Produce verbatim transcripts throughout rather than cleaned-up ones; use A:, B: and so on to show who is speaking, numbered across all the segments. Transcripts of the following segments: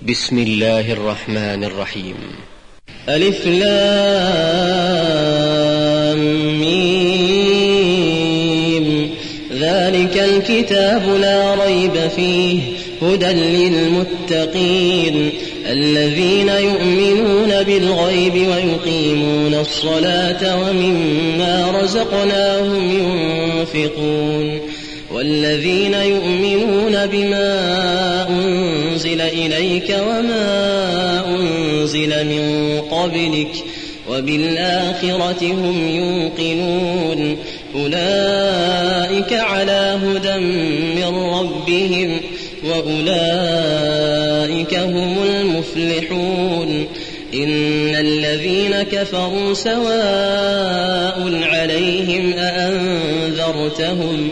A: بسم الله الرحمن الرحيم.
B: ألف لام ميم. ذلك الكتاب لا ريب فيه هدى للمتقين الذين يؤمنون بالغيب ويقيمون الصلاة ومما رزقناهم ينفقون والذين يؤمنون بما أنزل إليك وما أنزل من قبلك وبالآخرة هم يوقنون أولئك على هدى من ربهم وأولئك هم المفلحون. إن الذين كفروا سواء عليهم أأنذرتهم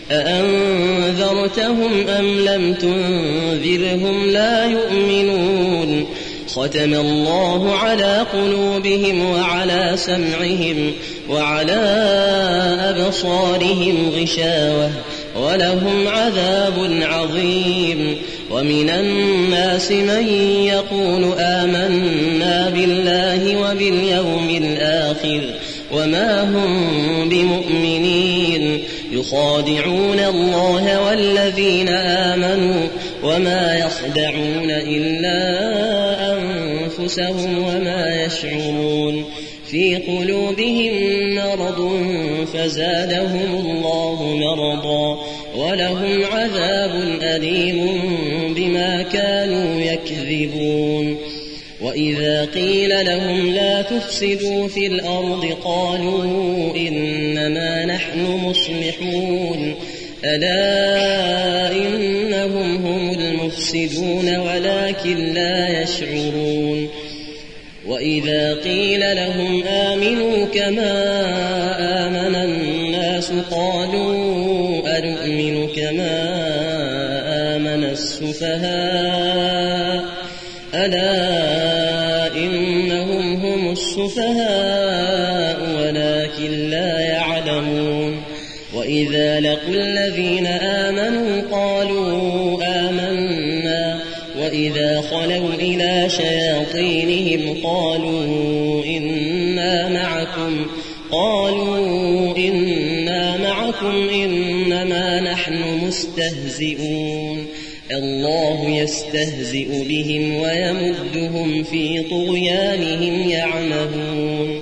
B: أأنذرتهم أم لم تنذرهم لا يؤمنون. ختم الله على قلوبهم وعلى سمعهم وعلى أبصارهم غشاوة ولهم عذاب عظيم. ومن الناس من يقول آمنا بالله وباليوم الآخر وما هم بمؤمنين يخادعون الله والذين آمنوا وما يخدعون إلا أنفسهم وما يشعرون. في قلوبهم مرض فزادهم الله مرضا ولهم عذاب أليم بما كانوا يكذبون. وإذا قيل لهم لا تفسدوا في الأرض قالوا إنما نحن مصلحون ألا إنهم هم المفسدون ولكن لا يشعرون. وإذا قيل لهم آمنوا كما آمن الناس قالوا أنؤمن كما آمن السفهاء ألا إنهم هم السفهاء ولكن لا يعلمون. وإذا لقوا الذين آمنوا قالوا آمنا وإذا خلوا إلى شياطينهم قالوا إنا معكم قالوا إنا معكم إنما نحن مستهزئون. الله يستهزئ بهم ويمدهم في طغيانهم يعمهون.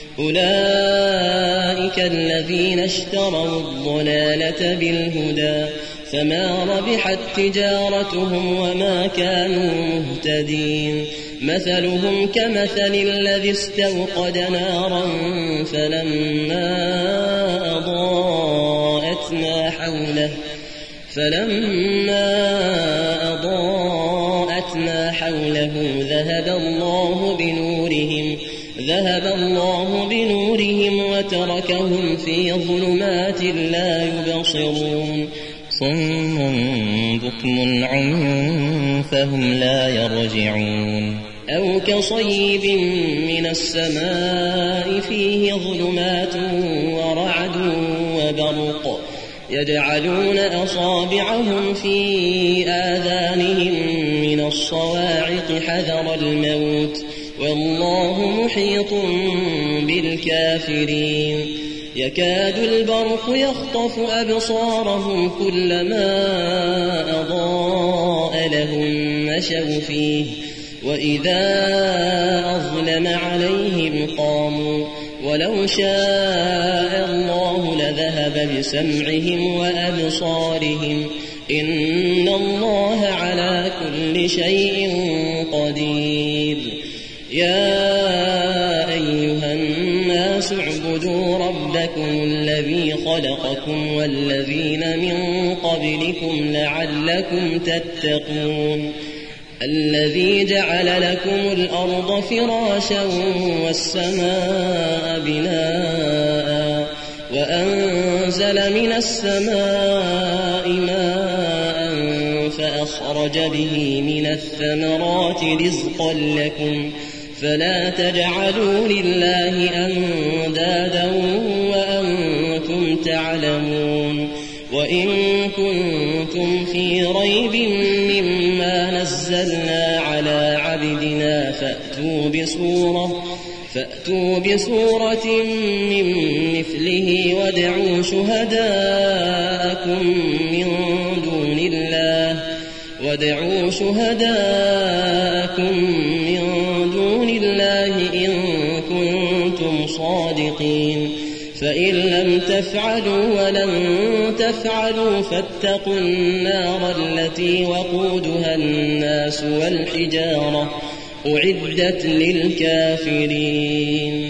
B: أولئك الذين اشتروا الضلالة بالهدى فما ربحت تجارتهم وما كانوا مهتدين. مثلهم كمثل الذي استوقد نارا فلما أضاءت ما حوله فلما أضاءت ما حوله ذهب الله بنورهم ذهب الله بنورهم وتركهم في ظلمات لا يبصرون. صم بكم عمي فهم لا يرجعون. أو كصيب من السماء فيه ظلمات ورعد وبرق يجعلون أصابعهم في آذانهم من الصواعق حذر الموت والله محيط بالكافرين. يكاد البرق يخطف أبصارهم كلما أضاء لهم مشوا فيه وإذا أظلم عليهم قاموا ولو شاء الله لذهب بسمعهم وأبصارهم إن الله على كل شيء قدير. يا أيها الناس اعبدوا ربكم الذي خلقكم والذين من قبلكم لعلكم تتقون. الذي جعل لكم الأرض فراشا والسماء بناء وأنزل من السماء ماء فأخرج به من الثمرات رزقا لكم فلا تجعلوا لله أندادا وأنتم تعلمون. وإن كنتم في ريب مما نزلنا على عبدنا فأتوا بسورة فأتوا بسورة من مثله وادعوا شهداءكم من دون الله وادعوا شهداءكم من دون الله إن كنتم صادقين فإن لم تفعلوا ولن تفعلوا فاتقوا النار التي وقودها الناس والحجارة أعدت للكافرين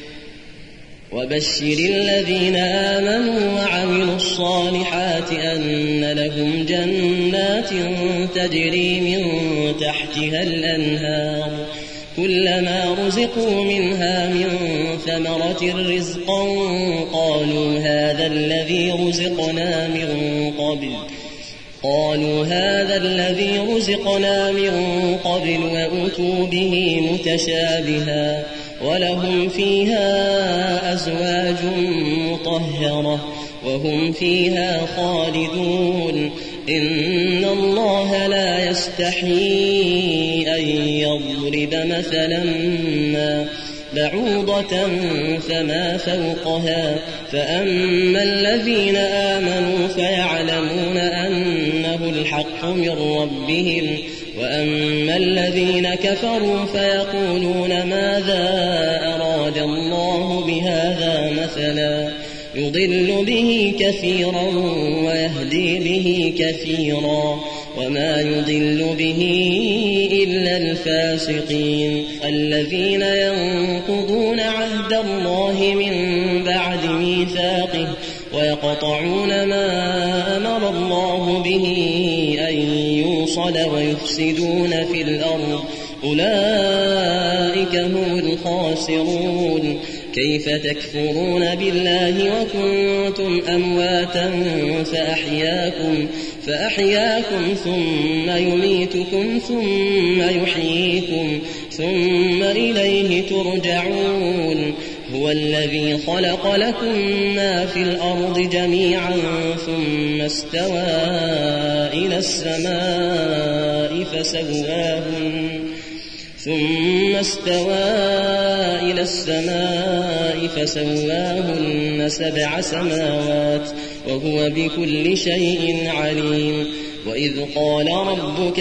B: وبشر الذين آمنوا وعملوا الصالحات أن لهم جنات تجري من تحتها الأنهار كلما رزقوا منها من ثمرة رزقا قالوا هذا الذي رزقنا من قبل قالوا هذا الذي رزقنا من قبل وأتوا به متشابها ولهم فيها أزواج مطهرة وهم فيها خالدون إن الله لا يستحيي أن يضرب مثلا ما بعوضة فما فوقها فأما الذين آمنوا فيعلمون أنه الحق من ربهم وأما الذين كفروا فيقولون ماذا أراد الله بهذا مثلا يضل به كثيرا ويهدي به كثيرا وما يضل به إلا الفاسقين الذين ينقضون عهد الله من بعد ميثاقه ويقطعون ما أمر الله به أن يوصل ويفسدون في الأرض أولئك هم الخاسرون كيف تكفرون بالله وكنتم أمواتا فأحياكم فأحياكم ثم يميتكم ثم يحييكم ثم إليه ترجعون هو الذي خلق لكم ما في الأرض جميعا ثم استوى إلى السماء فسواهن ثم استوى إلى السماء فسواهن سبع سماوات وهو بكل شيء عليم وإذ قال ربك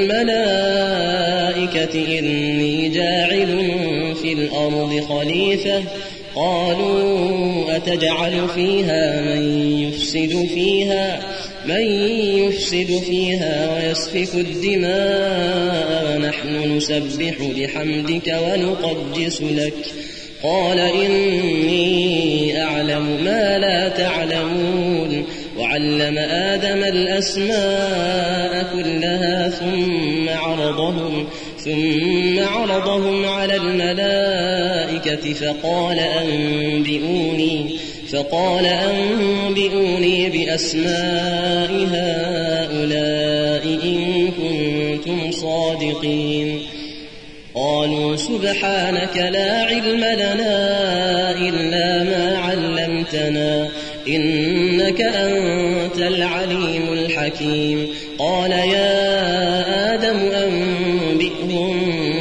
B: للملائكة إني جاعل في الأرض خليفة قالوا أتجعل فيها من يفسد فيها من يفسد فيها ويسفك الدماء ونحن نسبح بحمدك ونقدس لك قال إني أعلم ما لا تعلمون وعلم آدم الأسماء كلها ثم عرضهم ثم عرضهم على الملائكة فقال أنبئوني فقال أنبئوني بأسماء هؤلاء إن كنتم صادقين قالوا سبحانك لا علم لنا إلا ما علمتنا إنك أنت العليم الحكيم قال يا آدم أنبئهم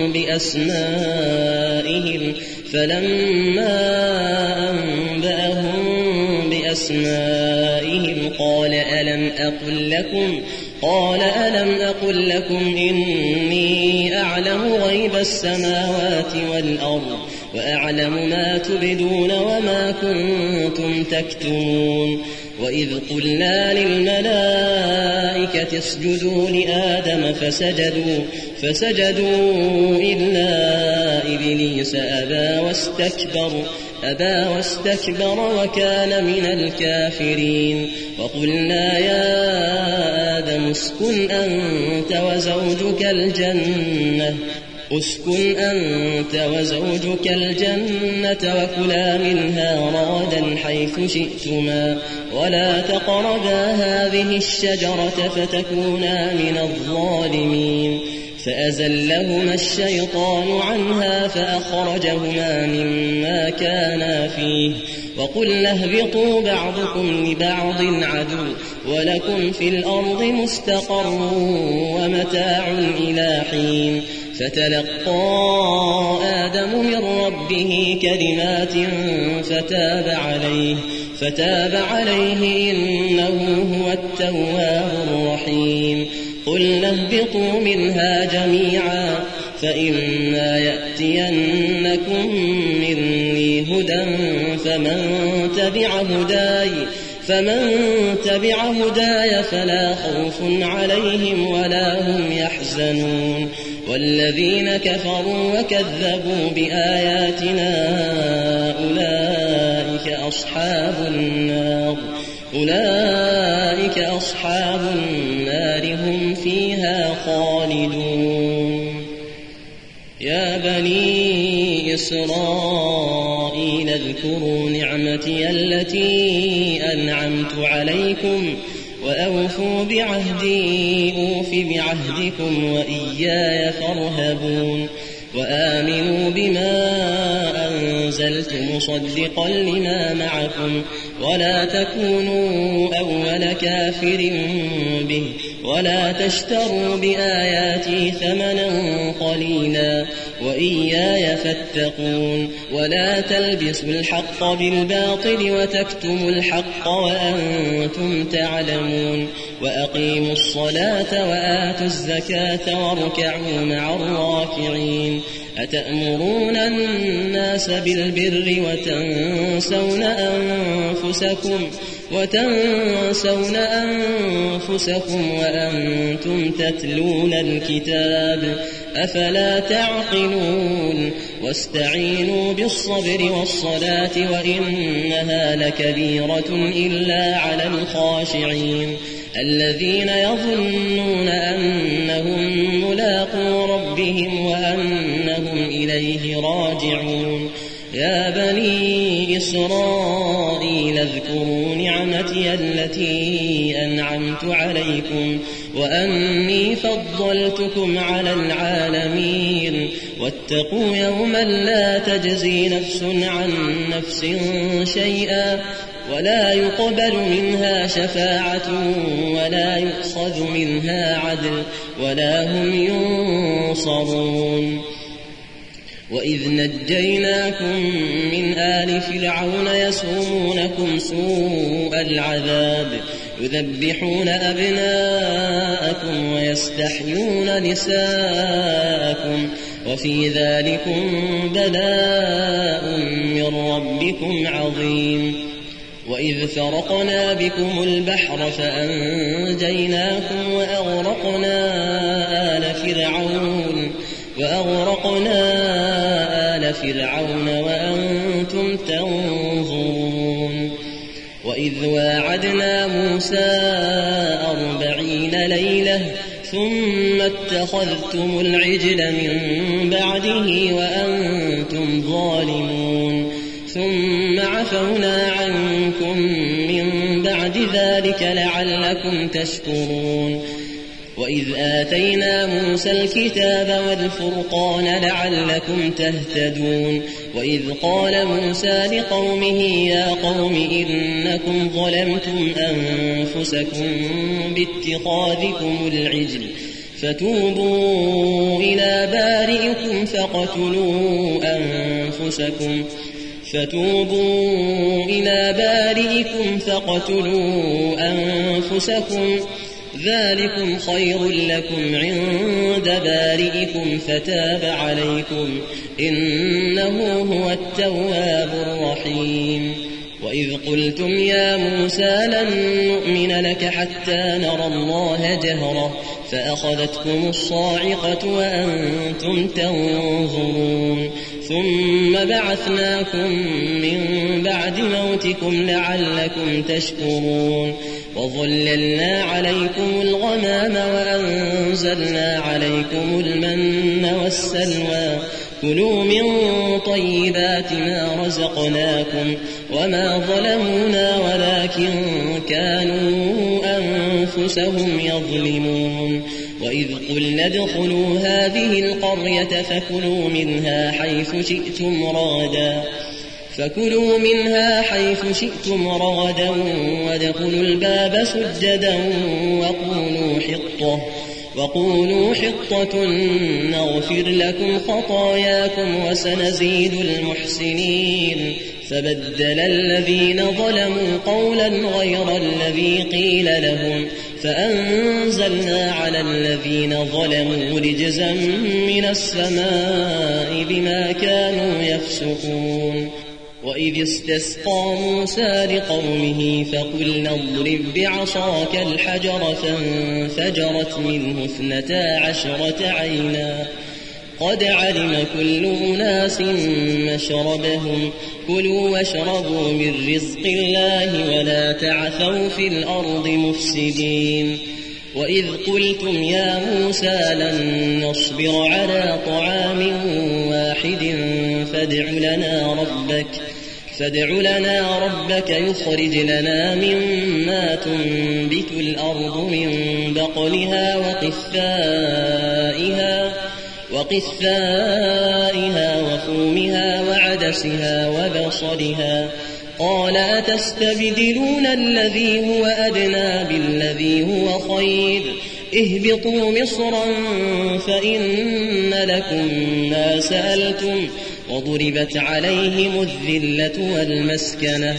B: بأسمائهم فلما أنبأهم بأسمائهم قال ألم أقل لكم قال ألم أقل لكم إني أعلم غيب السماوات والأرض وأعلم ما تبدون وما كنتم تكتمون وإذ قلنا للملائكة اسجدوا لآدم فسجدوا فسجدوا إلا إبليس أبى واستكبر أبى واستكبر وكان من الكافرين وقلنا يا آدم اسكن أنت وزوجك الجنة اسكن أنت وزوجك الجنة وكلا منها رغدا حيث شئتما ولا تقربا هذه الشجرة فتكونا من الظالمين فأزلهما الشيطان عنها فأخرجهما مما كانا فيه وقلنا اهبطوا بعضكم لبعض عدو ولكم في الأرض مستقر ومتاع إلى حين فتلقى آدم من ربه كلمات فتاب عليه فتاب عليه إنه هو التواب الرحيم قلنا اهبطوا منها جميعا فإما يأتينكم مني هدى فمن تبع هداي فمن تبع هداي فلا خوف عليهم ولا هم يحزنون والذين كفروا وكذبوا بآياتنا أولئك أصحاب النار أولئك أصحاب النار هم فيها خالدون يا بني إسرائيل اذكروا نعمتي التي أنعمت عليكم وأوفوا بعهدي أوف بعهدكم وإياي فارهبون وآمنوا بما أنزلت مصدقا لما معكم ولا تكونوا أول كافر به ولا تشتروا بآياتي ثمنا قليلا وإياي فاتقون ولا تلبسوا الحق بالباطل وتكتموا الحق وأنتم تعلمون وأقيموا الصلاة وآتوا الزكاة واركعوا مع الراكعين أتأمرون الناس بالبر وتنسون أنفسكم وتنسون أنفسكم وأنتم تتلون الكتاب أفلا تعقلون واستعينوا بالصبر والصلاة وإنها لكبيرة إلا على الخاشعين الذين يظنون أنهم ملاقو ربهم وأنهم إليه راجعون يا بني إسرائيل اذكروا نعمتي التي أنعمت عليكم وأني فضلتكم على العالمين واتقوا يوما لا تجزي نفس عن نفس شيئا ولا يقبل منها شفاعة ولا يؤخذ منها عدل ولا هم ينصرون وإذ نجيناكم من آل فرعون يسومونكم سوء العذاب يذبحون أبناءكم ويستحيون نساءكم وفي ذلكم بلاء من ربكم عظيم وإذ فرقنا بكم البحر فأنجيناكم وأغرقنا آل فرعون وأغرقنا آل فرعون وأنتم تنظرون وإذ واعدنا موسى أربعين ليلة ثم اتخذتم العجل من بعده وأنتم ظالمون ثم عفونا عنكم من بعد ذلك لعلكم تشكرون وإذ آتينا موسى الكتاب والفرقان لعلكم تهتدون وإذ قال موسى لقومه يا قوم إنكم ظلمتم أنفسكم باتخاذكم العجل فتوبوا إلى بارئكم فاقتلوا أنفسكم فتوبوا إلى بارئكم فاقتلوا أنفسكم ذلكم خير لكم عند بارئكم فتاب عليكم إنه هو التواب الرحيم وإذ قلتم يا موسى لن نؤمن لك حتى نرى الله جهرة فأخذتكم الصاعقة وأنتم تنظرون ثم بعثناكم من بعد موتكم لعلكم تشكرون وظللنا عليكم الغمام وأنزلنا عليكم المن والسلوى كلوا من طيبات ما رزقناكم وما ظلمونا ولكن كانوا أنفسهم يظلمون وإذ قلنا ادخلوا هذه القرية فكلوا منها حيث شئتم رغدا فكلوا منها حيث شئتم رغدا وادخلوا الباب سجدا وقولوا حطة وقولوا حطة نغفر لكم خطاياكم وسنزيد المحسنين فبدل الذين ظلموا قولا غير الذي قيل لهم فأنزلنا على الذين ظلموا رجزا من السماء بما كانوا يفسقون وإذ استسقى موسى لقومه فقلنا اضرب بعصاك الحجر فانفجرت منه اثنتا عشرة عينا قد علم كل أناس مشربهم كلوا واشربوا من رزق الله ولا تعثوا في الأرض مفسدين وإذ قلتم يا موسى لن نصبر على طعام واحد فادع لنا ربك فادع لنا ربك يخرج لنا مما تنبت الأرض من بقلها وقثائها وقثائها وفومها وعدسها وبصلها قال أتستبدلون الذي هو أدنى بالذي هو خير اهبطوا مصرا فإن لكم ما سألتم وضربت عليهم الذلة والمسكنة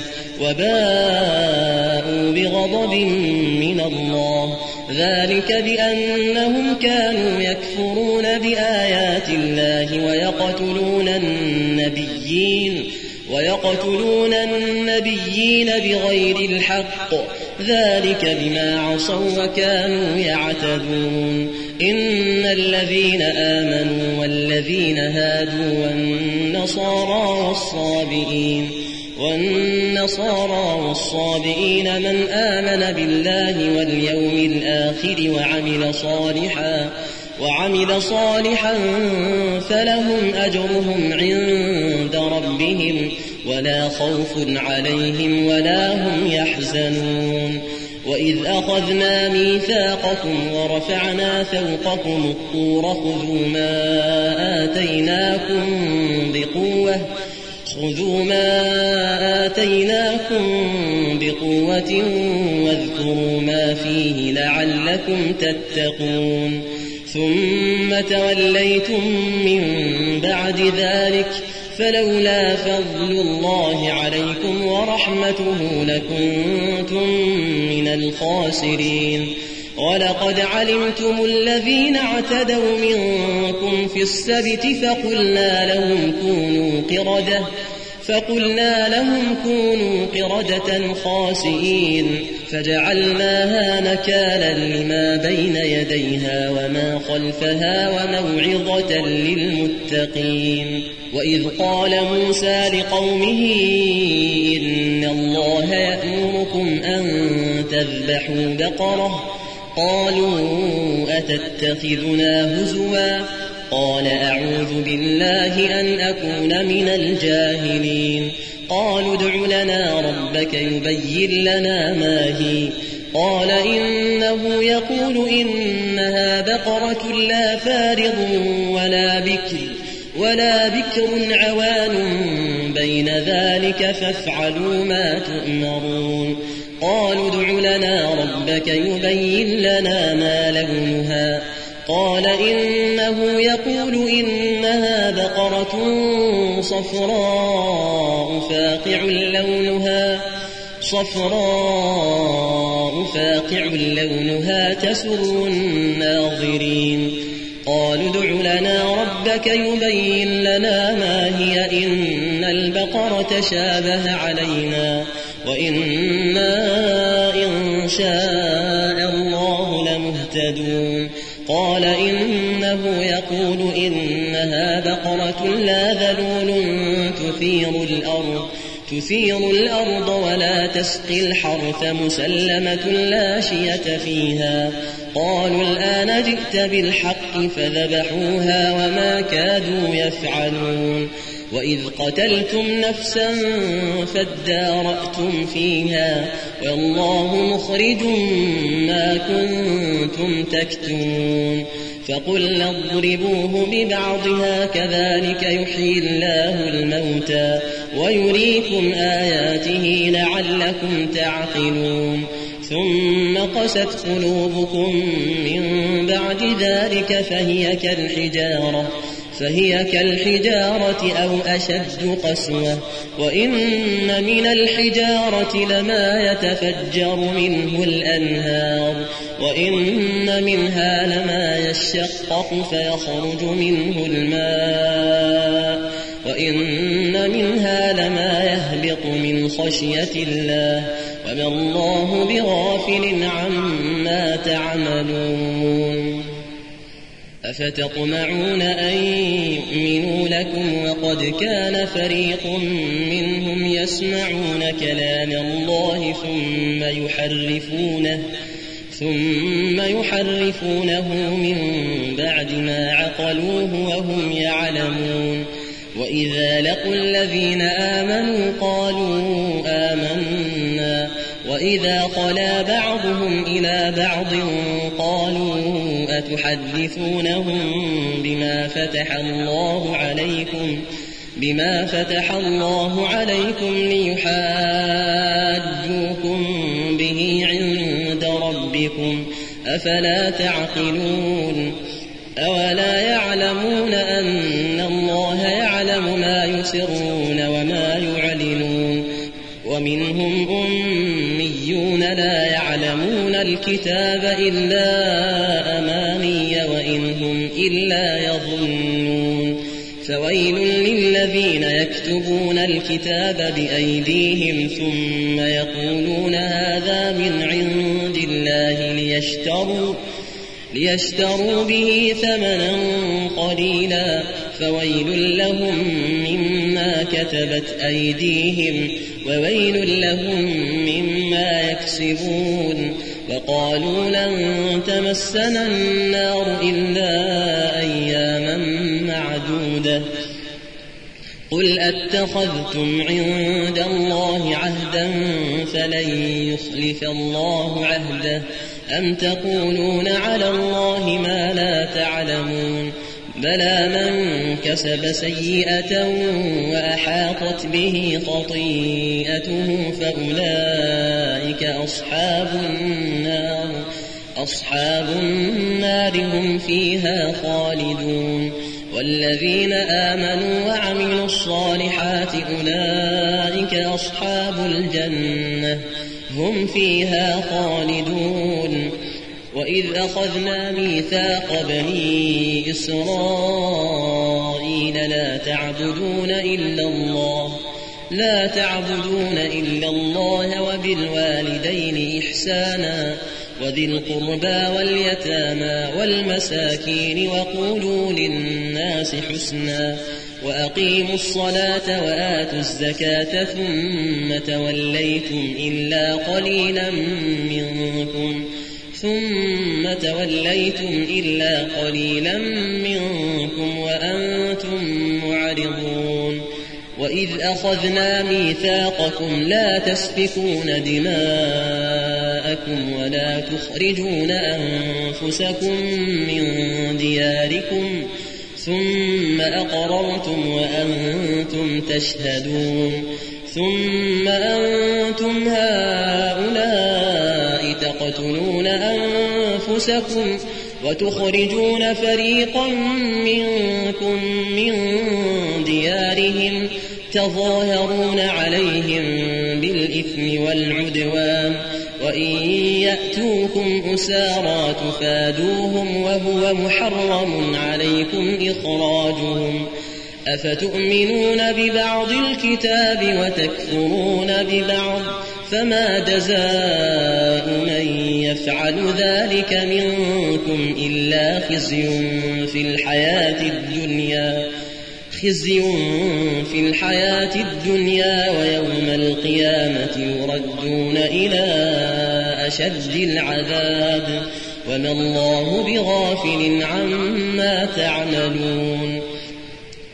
B: وباءوا بغضب من الله ذلك بأنهم كانوا يكفرون بآيات الله ويقتلون النبيين ويقتلون النبيين بغير الحق ذلك بما عصوا وكانوا يعتدون إن الذين آمنوا والذين هادوا والنصارى والصابئين والنصارى والصابئين من آمن بالله واليوم الآخر وعمل صالحا وعمل صالحا فلهم أجرهم عند ربهم ولا خوف عليهم ولا هم يحزنون وإذ أخذنا ميثاقكم ورفعنا فوقكم الطور خذوا ما آتيناكم بقوة خذوا ما آتيناكم بقوة واذكروا ما فيه لعلكم تتقون ثم توليتم من بعد ذلك فلولا فضل الله عليكم ورحمته لكنتم من الخاسرين ولقد علمتم الذين اعتدوا منكم في السبت فقلنا لهم كونوا قردة فقلنا لهم كونوا قردة خاسئين فجعلناها نكالا لما بين يديها وما خلفها وموعظة للمتقين وإذ قال موسى لقومه إن الله يأمركم أن تذبحوا بقرة قالوا أتتخذنا هزوا قال أعوذ بالله أن أكون من الجاهلين قالوا ادع لنا ربك يبين لنا ما هي قال إنه يقول إنها بقرة لا فارض ولا بكر ولا بكر عوان بين ذلك فافعلوا ما تؤمرون قالوا ادع لنا ربك يبين لنا ما لونها قال إنه يقول إنها بقرة صفراء فاقع لونها صفراء فاقع لونها تسر الناظرين قالوا ادع لنا ربك يبين لنا ما هي إن البقرة شابه علينا وإنا إن شاء الله لمهتدون قال إنه يقول إنها بقرة لا ذلول تثير الأرض تثير الأرض ولا تسقي الحرث مسلمة لا شية فيها قالوا الآن جئت بالحق فذبحوها وما كادوا يفعلون وإذ قتلتم نفسا فادارأتم فيها والله مخرج ما كنتم تكتمون فقلنا اضربوه ببعضها كذلك يحيي الله الموتى ويريكم آياته لعلكم تعقلون ثم قست قلوبكم من بعد ذلك فهي كالحجارة فهي كالحجارة أو أشد قسوة وإن من الحجارة لما يتفجر منه الأنهار وإن منها لما يشقق فيخرج منه الماء وإن منها لما يهبط من خشية الله وما الله بغافل عما تعملون أفتطمعون أن يؤمنوا لكم وقد كان فريق منهم يسمعون كلام الله ثم يحرفونه ثم يحرفونه من بعد ما عقلوه وهم يعلمون وإذا لقوا الذين آمنوا قالوا آمنا وإذا خلا بعضهم إلى بعض قالوا أتحدثونهم بما فتح الله عليكم بما فتح الله عليكم ليحاجوكم به عند ربكم أفلا تعقلون أولا يعلمون أن الله يعلم ما يسرون وما يعلنون ومنهم أميون لا يعلمون الكتاب إلا أماني وإن هم إلا يظنون فويل للذين يكتبون الكتاب بأيديهم ثم يقولون هذا من عند الله ليشتروا ليشتروا به ثمنا قليلا فويل لهم مما كتبت أيديهم وويل لهم مما يكسبون وقالوا لن تمسنا النار إلا أياما معدودة قل أتخذتم عند الله عهدا فلن يخلف الله عهده أم تقولون على الله ما لا تعلمون بلى من كسب سيئة وأحاطت به خطيئته فأولئك أصحاب النار أصحاب النار هم فيها خالدون والذين آمنوا وعملوا الصالحات أولئك أصحاب الجنة هم فيها خالدون وإذ أخذنا ميثاق بني إسرائيل لا تعبدون إلا الله لا تعبدون إلا الله وبالوالدين إحسانا وذي القربى واليتامى والمساكين وقولوا للناس حسنا وأقيموا الصلاة وآتوا الزكاة ثم توليتم إلا قليلا منكم ثم توليتم إلا قليلا منكم وأنتم معرضون وإذ أخذنا ميثاقكم لا تسفكون دماءكم ولا تخرجون أنفسكم من دياركم ثم أقررتم وأنتم تشهدون ثم أنتم هؤلاء تقتلون أنفسكم وتخرجون فريقا منكم من ديارهم تظاهرون عليهم بالإثم والعدوان وإن يأتوكم أسارى تفادوهم وهو محرم عليكم إخراجهم أفتؤمنون ببعض الكتاب وتكفرون ببعض فما جزاء من يفعل ذلك منكم إلا خزي في الحياة الدنيا خزي في الحياة الدنيا ويوم القيامة يردون إلى أشد العذاب وما الله بغافل عما تعملون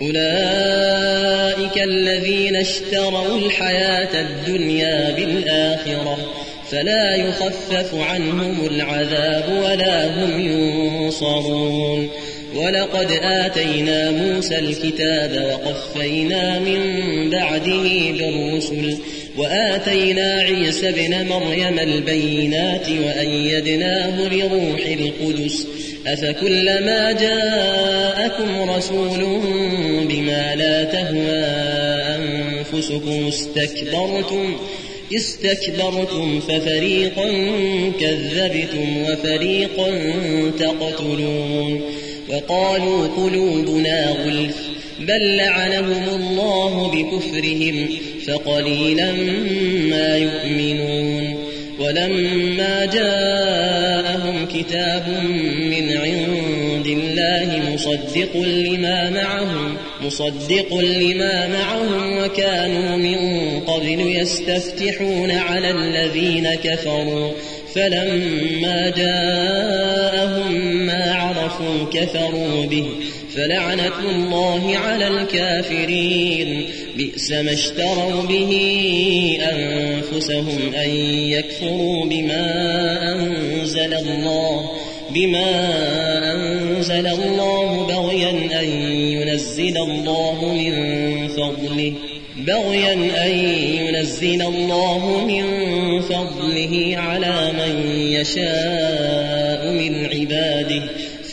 B: أولئك الذين اشتروا الحياة الدنيا بالآخرة فلا يخفف عنهم العذاب ولا هم ينصرون. ولقد آتينا موسى الكتاب وقفينا من بعده بالرسل وآتينا عيسى ابن مريم البينات وأيدناه بروح القدس أفكلما جاءكم رسول بما لا تهوى أنفسكم استكبرتم استكبرتم ففريقا كذبتم وفريقا تقتلون. وقالوا قلوبنا غلف بل لعنهم الله بكفرهم فقليلا ما يؤمنون. ولما جاءهم كتاب من عند الله مصدق لما معهم مصدق لما معهم وكانوا من قبل يستفتحون على الذين كفروا فلما جاءهم ما عرفوا كفروا به فلعنة الله على الكافرين. بئس ما اشتروا به أنفسهم أن يكفروا بما أنزل الله بما أنزل الله بغيا أن ينزل الله من فضله بغيا أن ينزل الله من فضله على من يشاء من عباده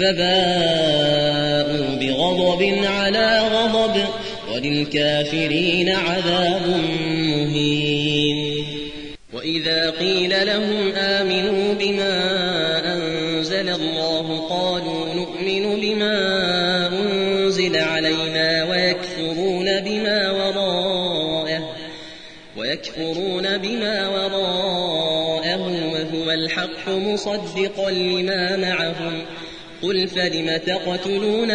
B: فباءوا بغضب على غضب وللكافرين عذاب مهين. وإذا قيل لهم آمنوا بما أنزل الله قالوا نؤمن بما أنزل علينا ويكفرون بما وراءه ويكفرون بما وراءه وهو الحق مصدقا لما معهم قل فلم تقتلون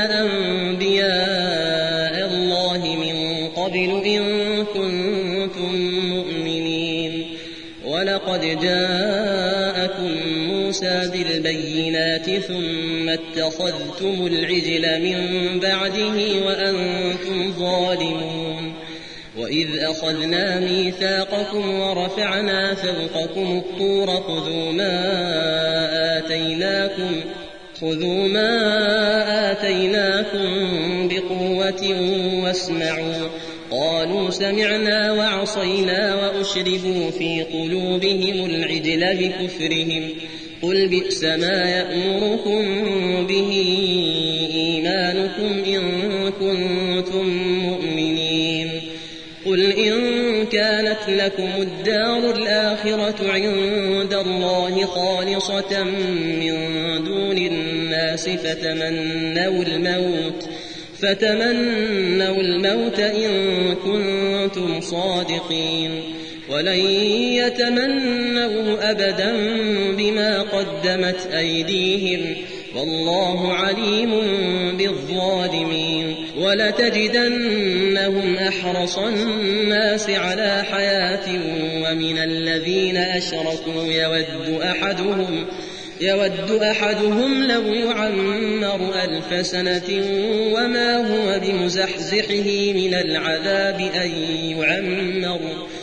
B: أنبياء الله من قبل إن كنتم مؤمنين. ولقد جاءكم موسى بالبينات ثم اتخذتم العجل من بعده وأنتم ظالمون. وإذ أخذنا ميثاقكم ورفعنا فوقكم الطور خذوا ما آتيناكم خذوا ما آتيناكم بقوة واسمعوا قالوا سمعنا وعصينا وأشربوا في قلوبهم العجل بكفرهم قل بئس ما يأمركم به إيمانكم إن كنتم مؤمنين. قل إن كانت لكم الدار الآخرة عند الله خالصة من دون الناس فتمنوا الموت فتمنوا الموت إن كنتم صادقين ولن يتمنوه أبدا بما قدمت أيديهم والله عليم بالظالمين. ولتجدنهم أحرص الناس على حياة ومن الذين أشركوا يود أحدهم يود أحدهم لو يعمر ألف سنة وما هو بمزحزحه من العذاب أن يعمر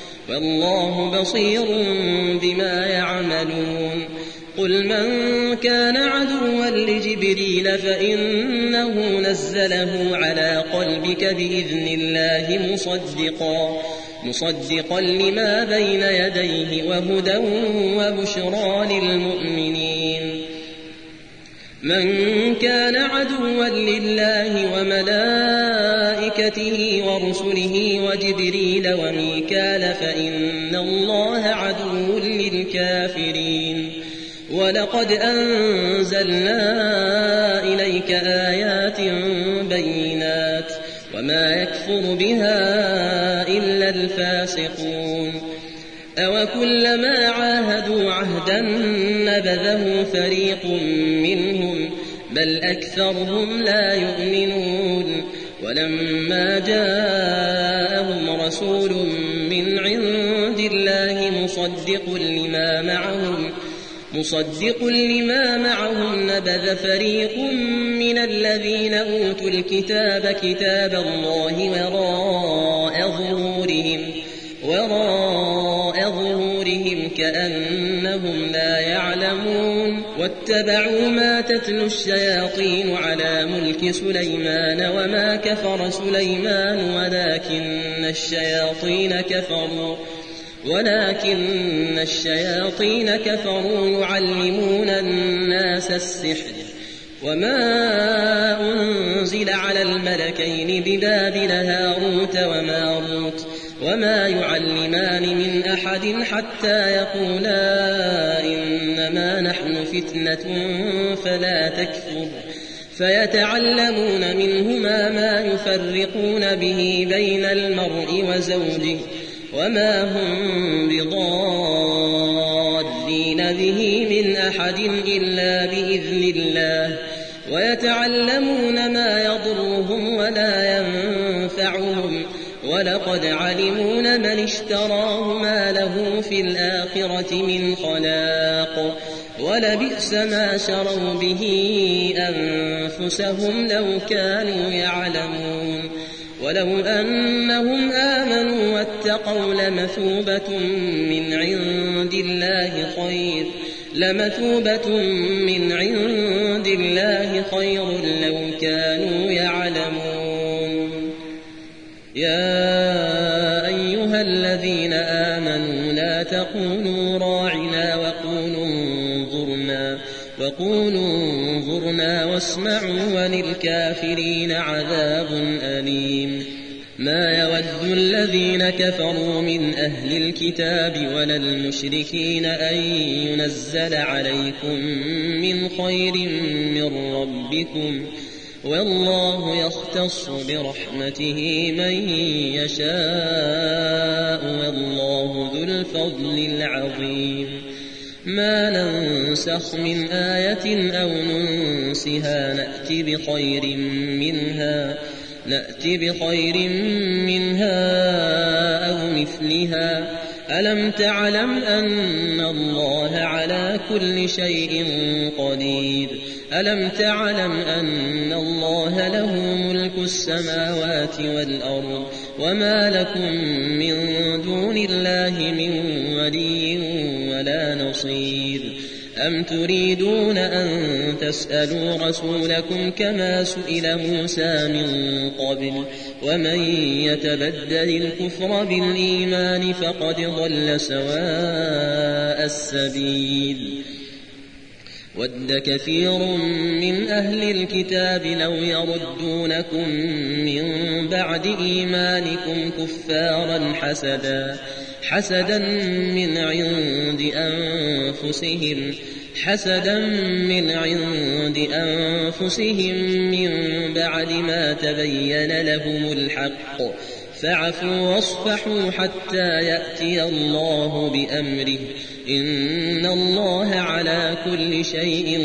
B: والله بصير بما يعملون. قل من كان عدوا لجبريل فإنه نزله على قلبك بإذن الله مصدقا مصدقا لما بين يديه وهدى وبشرى للمؤمنين. من كان عدوا لله وملائكته ورسله وجبريل وميكال فإن الله عدو للكافرين. ولقد أنزلنا إليك آيات بينات وما يكفر بها إلا الفاسقون. أوكلما عاهدوا عهدا نبذه فريق منهم بل أكثرهم لا يؤمنون. ولما جاءهم رسول من عند الله مصدق لما معهم مصدق لما معهم نبذ فريق متخذين الذين أوتوا الكتاب كتاب الله وراء ظهورهم وراء ظهورهم كأنهم لا يعلمون واتبعوا ما تتلو الشياطين على ملك سليمان وما كفر سليمان ولكن الشياطين كفروا ولكن الشياطين كفروا يعلمون الناس السحر وما أنزل على الملكين ببابل هاروت وماروت وما يعلمان من أحد حتى يقولا إنما نحن فتنة فلا تكفر فيتعلمون منهما ما يفرقون به بين المرء وزوجه وما هم بضارين به من أحد إلا بإذن الله ويتعلمون ما يضرهم ولا ينفعهم ولقد علموا من اشتراه ما له في الآخرة من خلاق ولبئس ما شروا به أنفسهم لو كانوا يعلمون ولو أنهم آمنوا واتقوا لمثوبة من عند الله خير لمثوبة من عند الله خير لو كانوا يعلمون يا أيها الذين آمنوا لا تقولوا راعنا وقولوا انظرنا وقولوا انظرنا واسمعوا وللكافرين عذاب أليم ما يود الذين كفروا من أهل الكتاب ولا المشركين أن ينزل عليكم من خير من ربكم والله يختص برحمته من يشاء والله ذو الفضل العظيم ما ننسخ من آية أو ننسها نأتي بخير منها نأتي بخير منها أو مثلها ألم تعلم أن الله على كل شيء قدير ألم تعلم أن الله له ملك السماوات والأرض وما لكم من دون الله من ولي ولا نصير أم تريدون أن تسألوا رسولكم كما سئل موسى من قبل ومن يتبدل الكفر بالإيمان فقد ضل سواء السبيل ود كثير من أهل الكتاب لو يردونكم من بعد إيمانكم كفارا حسدا حسدا من عند أنفسهم حسدا من عند أنفسهم من بعد ما تبين لهم الحق فاعفوا واصفحوا حتى يأتي الله بأمره إن الله على كل شيء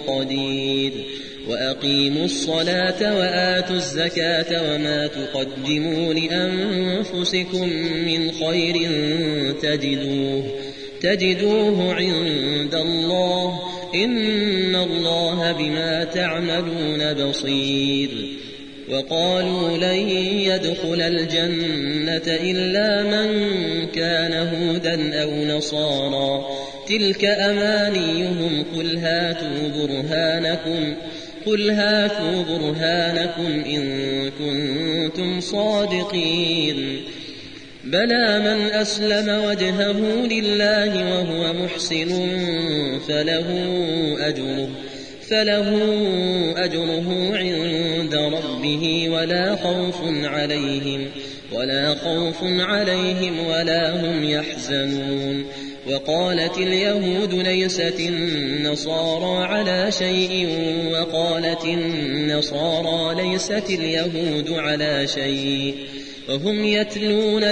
B: قدير وأقيموا الصلاة وآتوا الزكاة وما تقدموا لأنفسكم من خير تجدوه تجدوه عند الله إن الله بما تعملون بصير وقالوا لن يدخل الجنة إلا من كان هودا أو نصارى تلك أمانيهم قل هاتوا برهانكم قل هاتوا برهانكم إن كنتم صادقين بلى من أسلم وجهه لله وهو محسن فله أجره فله أجره عند ربه ولا خوف عليهم ولا خوف عليهم ولا هم يحزنون وقالت اليهود ليست النصارى على شيء وقالت النصارى ليست اليهود على شيء وهم يتلون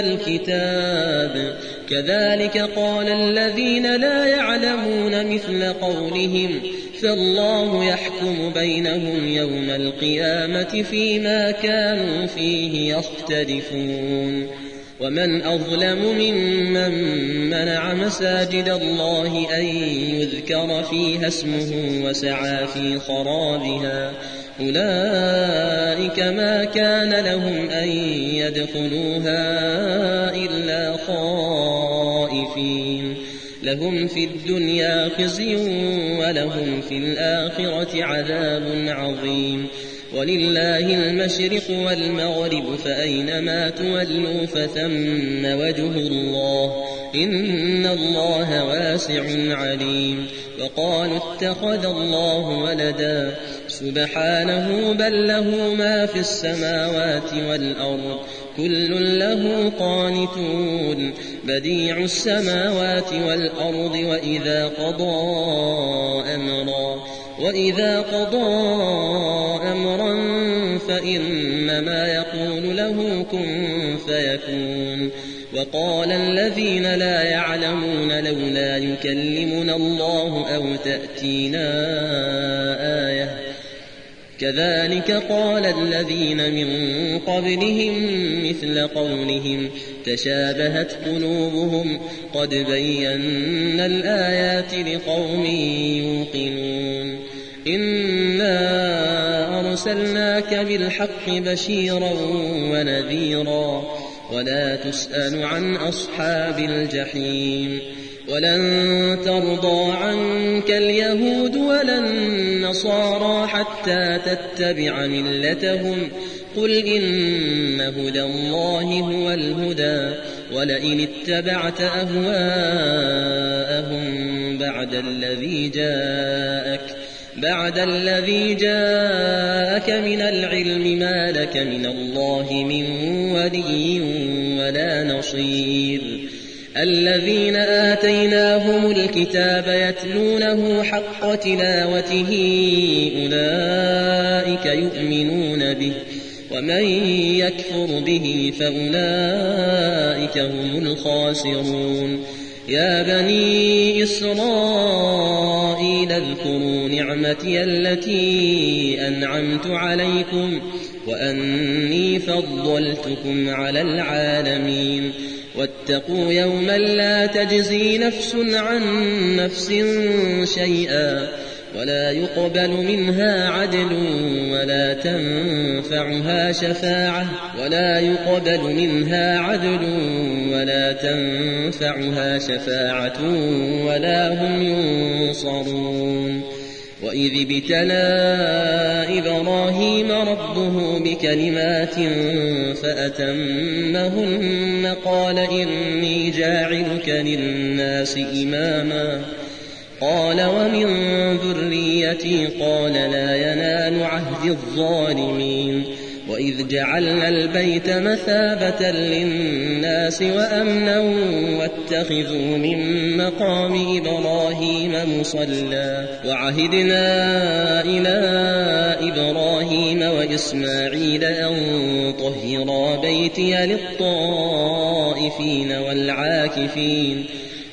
B: الكتاب كذلك قال الذين لا يعلمون مثل قولهم فالله يحكم بينهم يوم القيامة فيما كانوا فيه يختلفون ومن أظلم ممن منع مساجد الله أن يذكر فيها اسمه وسعى في خرابها أولئك ما كان لهم أن يدخلوها إلا خائفين لهم في الدنيا خزي ولهم في الآخرة عذاب عظيم ولله المشرق والمغرب فأينما تولوا فثم وجه الله إن الله واسع عليم وقالوا اتخذ الله ولدا سبحانه بل له ما في السماوات والأرض كل له قانتون بديع السماوات والأرض وإذا قضى أمرا وإذا قضى أمرا فإنما يقول له كن فيكون وقال الذين لا يعلمون لولا يكلمنا الله أو تأتينا آية كذلك قال الذين من قبلهم مثل قولهم تشابهت قلوبهم قد بينا الآيات لقوم يوقنون إنا أرسلناك بالحق بشيرا ونذيرا ولا تسأل عن أصحاب الجحيم ولن ترضى عنك اليهود ولا النصارى حتى تتبع ملتهم قل إن هدى الله هو الهدى ولئن اتبعت أهواءهم بعد الذي جاءك بعد الذي جاءك من العلم ما لك من الله من ولي ولا نصير الذين آتيناهم الكتاب يتلونه حق تلاوته أولئك يؤمنون به ومن يكفر به فأولئك هم الخاسرون يا بني إسرائيل اذكروا نعمتي التي أنعمت عليكم وأني فضلتكم على العالمين واتقوا يوما لا تجزي نفس عن نفس شيئا ولا يقبل منها عدل ولا تنفعها شفاعة ولا يقبل منها عدل ولا تنفعها شفاعة ولا هم ينصرون وإذ ابتلى إبراهيم ربه بكلمات فأتمهن قال إني جاعلك للناس إماما قال ومن ذريتي قال لا ينال عهد الظالمين وإذ جعلنا البيت مثابة للناس وأمنا واتخذوا من مقام إبراهيم مصلى وعهدنا إلى إبراهيم وإسماعيل أن طهرا بيتي للطائفين والعاكفين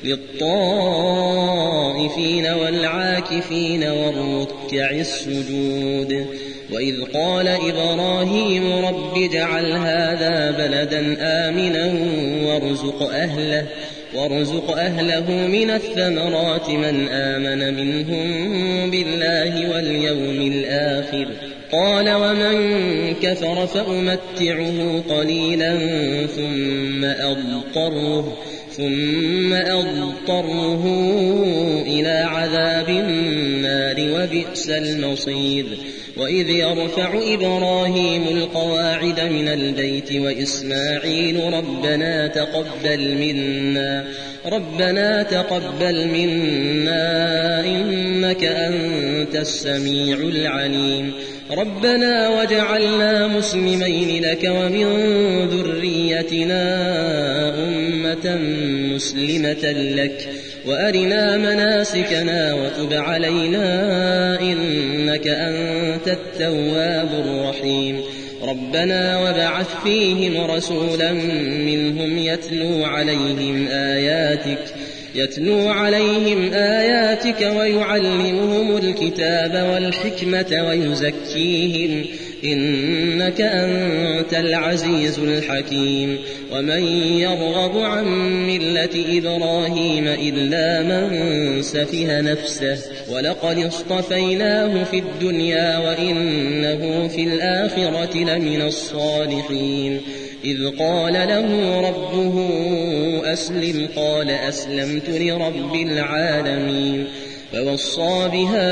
B: للطائفين والعاكفين والركع السجود وإذ قال إبراهيم رب اجعل هذا بلدا آمنا وارزق أهله وارزق أهله من الثمرات من آمن منهم بالله واليوم الآخر قال ومن كفر فأمتعه قليلا ثم أضطره ثم أضطره إلى عذاب النار وبئس المصير وإذ يرفع إبراهيم القواعد من البيت وإسماعيل ربنا تقبل منا ربنا تقبل منا إنك أنت السميع العليم ربنا واجعلنا مسلمين لك ومن ذريتنا أمة مسلمة لك وأرنا مناسكنا وتب علينا إنك أنت التواب الرحيم ربنا وابعث فيهم رسولا منهم يتلو عليهم آياتك يتلو عليهم آياتك ويعلمهم الكتاب والحكمة ويزكيهم إنك أنت العزيز الحكيم ومن يرغب عن ملة إبراهيم إلا من سفه نفسه ولقد اصطفيناه في الدنيا وإنه في الآخرة لمن الصالحين إذ قال له ربه أسلم قال أسلمت لرب العالمين فوصى بها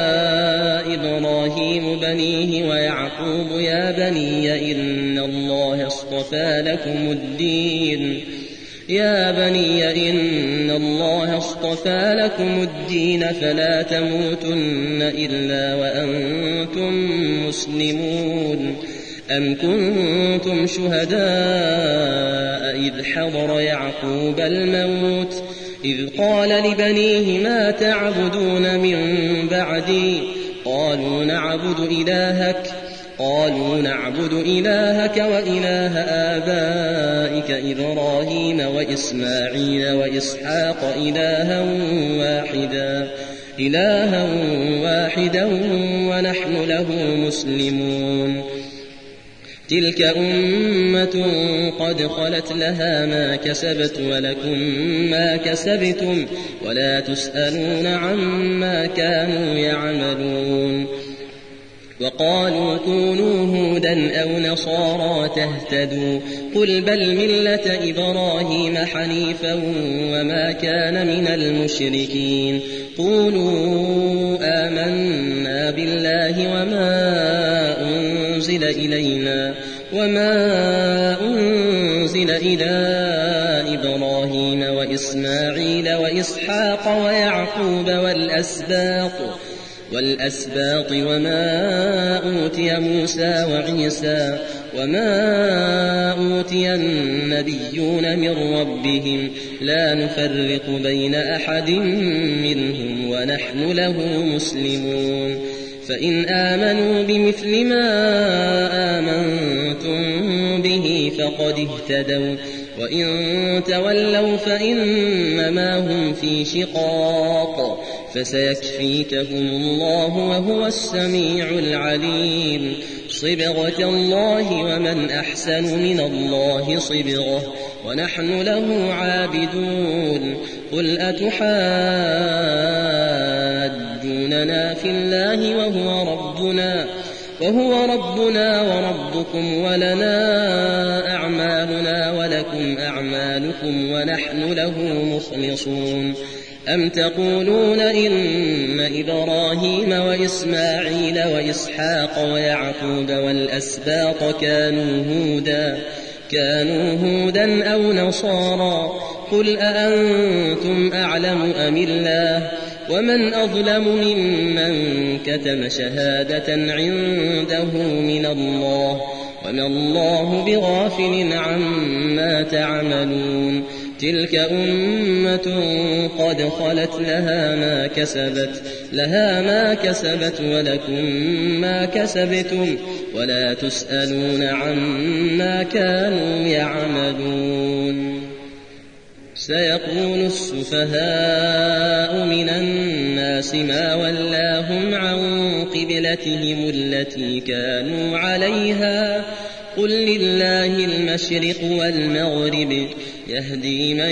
B: إبراهيم بنيه ويعقوب يا بني إن الله اصطفى لكم الدين يا بني إن الله اصطفى لكم الدين فلا تموتن إلا وأنتم مسلمون أم كنتم شهداء إذ حضر يعقوب الموت إذ قال لبنيه ما تعبدون من بعدي قالوا نعبد إلهك قالوا نعبد إلهك وإله آبائك إبراهيم وإسماعيل وإسحاق إلها واحدا إلها واحدا ونحن له مسلمون تلك أمة قد خلت لها ما كسبت ولكم ما كسبتم ولا تسألون عما كانوا يعملون وقالوا كونوا هودا أو نصارى تهتدوا قل بل ملة إبراهيم حنيفا وما كان من المشركين قولوا آمنا بالله وما أنزل إلينا وما أنزل إلى إبراهيم وإسماعيل وإسحاق ويعقوب والأسباط والأسباط وما أوتي موسى وعيسى وما أوتي النبيون من ربهم لا نفرق بين أحد منهم ونحن له مسلمون فإن آمنوا بمثل ما آمنتم به فقد اهتدوا وإن تولوا فإنما هم في شقاق فسيكفيكهم الله وهو السميع العليم صبغة الله ومن أحسن من الله صبغة ونحن له عابدون قل أتحاجوننا في الله وهو ربنا وهو ربنا وربكم ولنا أعمالنا ولكم أعمالكم ونحن له مخلصون أم تقولون إن إبراهيم وإسماعيل وإسحاق ويعقوب والأسباط كانوا هودا كانوا هودا أو نصارى قل أأنتم أعلم أم الله ومن أظلم ممن كتم شهادة عنده من الله وما الله بغافل عما تعملون تلك أمة قد خلت لها ما كسبت لها ما كسبت ولكم ما كسبتم ولا تسألون عما كانوا يعملون سيقول السفهاء من الناس ما ولاهم عن قبلتهم التي كانوا عليها قل لله المشرق والمغرب يهدي من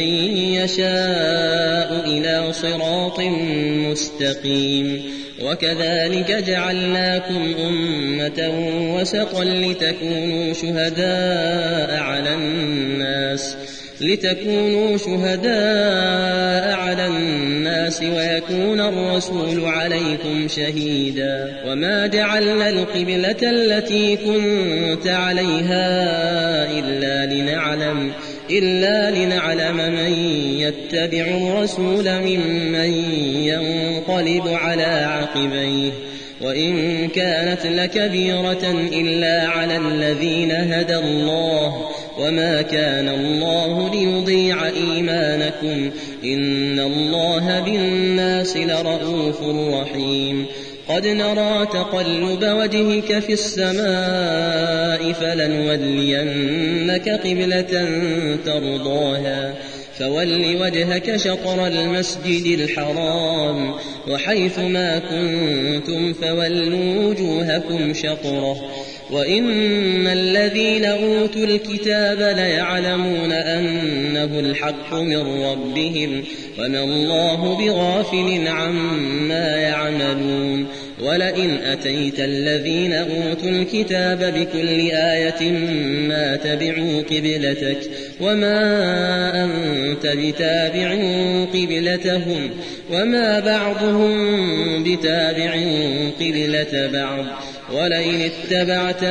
B: يشاء إلى صراط مستقيم وكذلك جعلناكم أمة وسطا لتكونوا شهداء على الناس لتكونوا شهداء على الناس ويكون الرسول عليكم شهيدا وما جعلنا القبلة التي كنت عليها إلا لنعلم إلا لنعلم من يتبع الرسول ممن ينقلب على عقبيه وإن كانت لكبيرة إلا على الذين هدى الله وما كان الله ليضيع إيمانكم إن الله بالناس لرءوف رحيم قد نرى تقلب وجهك في السماء فلنولينك قبلة ترضاها فول وجهك شطر المسجد الحرام وحيث ما كنتم فولوا وجوهكم شطره وإن الذين أوتوا الكتاب ليعلمون أنه الحق من ربهم وما الله بغافل عما يعملون ولئن أتيت الذين أوتوا الكتاب بكل آية ما تبعوا قبلتك وما أنت بتابع قبلتهم وما بعضهم بتابع قبلة بعض ولئن اتبعت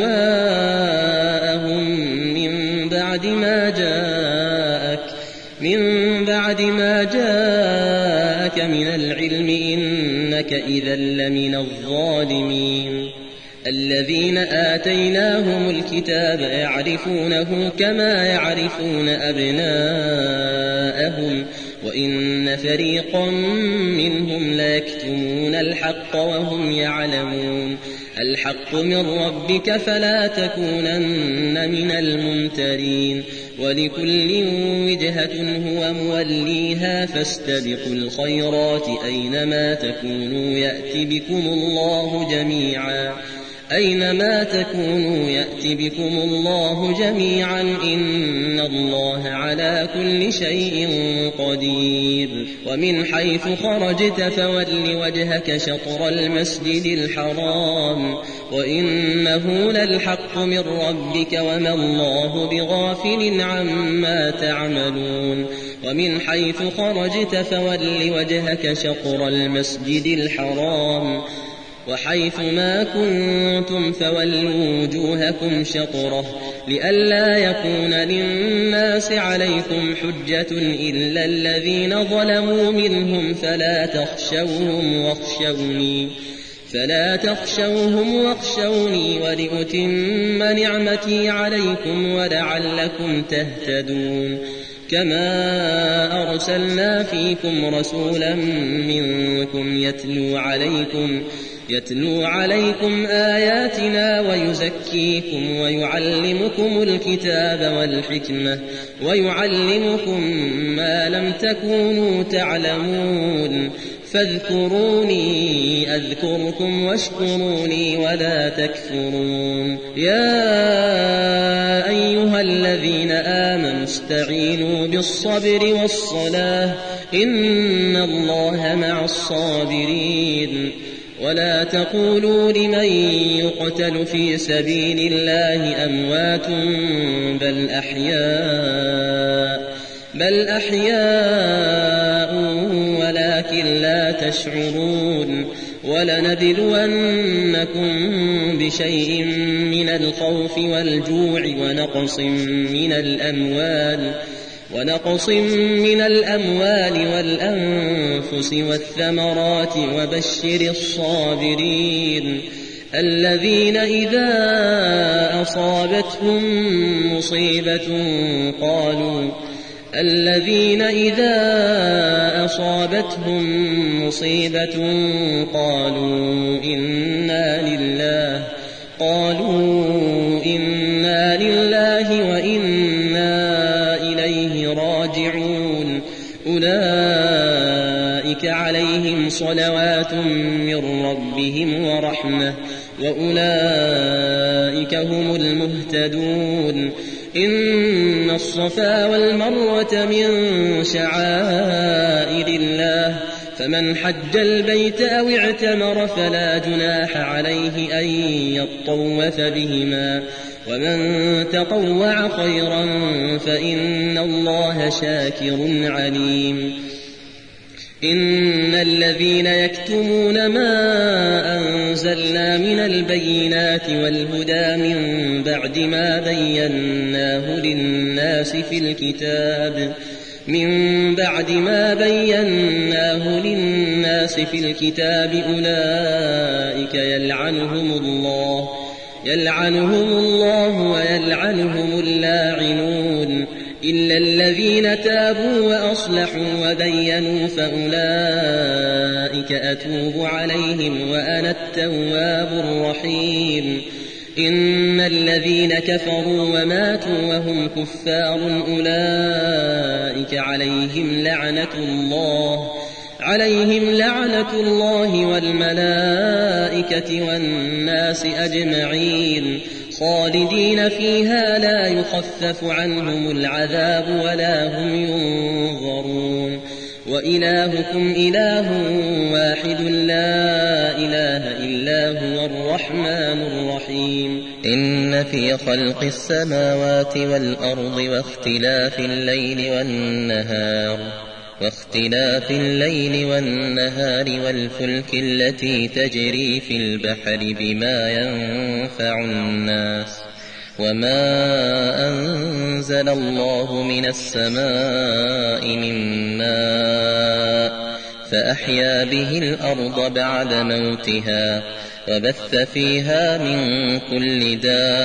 B: أهواءهم من بعد ما جاءك من بعد ما جاءك من العلم إنك إذا لمن الظالمين الذين آتيناهم الكتاب يعرفونه كما يعرفون أبناءهم وإن فريقا منهم ليكتمون الحق وهم يعلمون الحق من ربك فلا تكونن من الممترين ولكل وجهة هو موليها فاستبقوا الخيرات أينما تكونوا يأت بكم الله جميعا أينما تكونوا يأت بكم الله جميعا إن الله على كل شيء قدير ومن حيث خرجت فول وجهك شطر المسجد الحرام وإنه للحق من ربك وما الله بغافل عما تعملون ومن حيث خرجت فول وجهك شطر المسجد الحرام وحيث ما كنتم فولوا وجوهكم شطره لئلا يكون للناس عليكم حجة إلا الذين ظلموا منهم فلا تخشوهم واخشوني فلا تخشوهم واخشوني ولأتم نعمتي عليكم ولعلكم تهتدون كما أرسلنا فيكم رسولا منكم يتلو عليكم يتلو عليكم آياتنا ويزكيكم ويعلمكم الكتاب والحكمة ويعلمكم ما لم تكونوا تعلمون فاذكروني أذكركم واشكروني ولا تكفرون يا أيها الذين آمنوا استعينوا بالصبر والصلاة إن الله مع الصابرين ولا تقولوا لمن يقتل في سبيل الله أموات بل أحياء بل أحياء ولكن لا تشعرون ولنبلونكم بشيء من الخوف والجوع ونقص من الأموال ونقص من الأموال والأنفس والثمرات وبشر الصابرين الذين إذا أصابتهم مصيبة قالوا الذين إذا أصابتهم مصيبة قالوا إنا لله قالوا إنا لله وإنا إليه راجعون أولئك عليهم صلوات من ربهم ورحمة وأولئك هم المهتدون إن الصفا والمروة من شعائر الله فمن حج البيت أو اعتمر فلا جناح عليه أن يطوف بهما ومن تطوع خيرا فإن الله شاكر عليم إن الذين يكتمون ما أنزلنا من البينات والهدى من بعد ما بيناه للناس في الكتاب من بعد ما بيناه للناس في الكتاب أولئك يلعنهم الله يلعنهم الله ويلعنهم اللاعنون إلا الذين تابوا وأصلحوا وبينوا فأولئك أتوب عليهم وأنا التواب الرحيم إن الذين كفروا وماتوا وهم كفار أولئك عليهم لعنة الله عليهم لعنة الله والملائكة والناس أجمعين خالدين فيها لا يخفف عنهم العذاب ولا هم ينظرون وإلهكم إله واحد لا إله إلا هو الرحمن الرحيم
C: إن في خلق السماوات والأرض واختلاف الليل والنهار واختلاف الليل والنهار والفلك التي تجري في البحر بما ينفع الناس وما أنزل الله من السماء من ماء فأحيا به الأرض بعد موتها وبث فيها من كل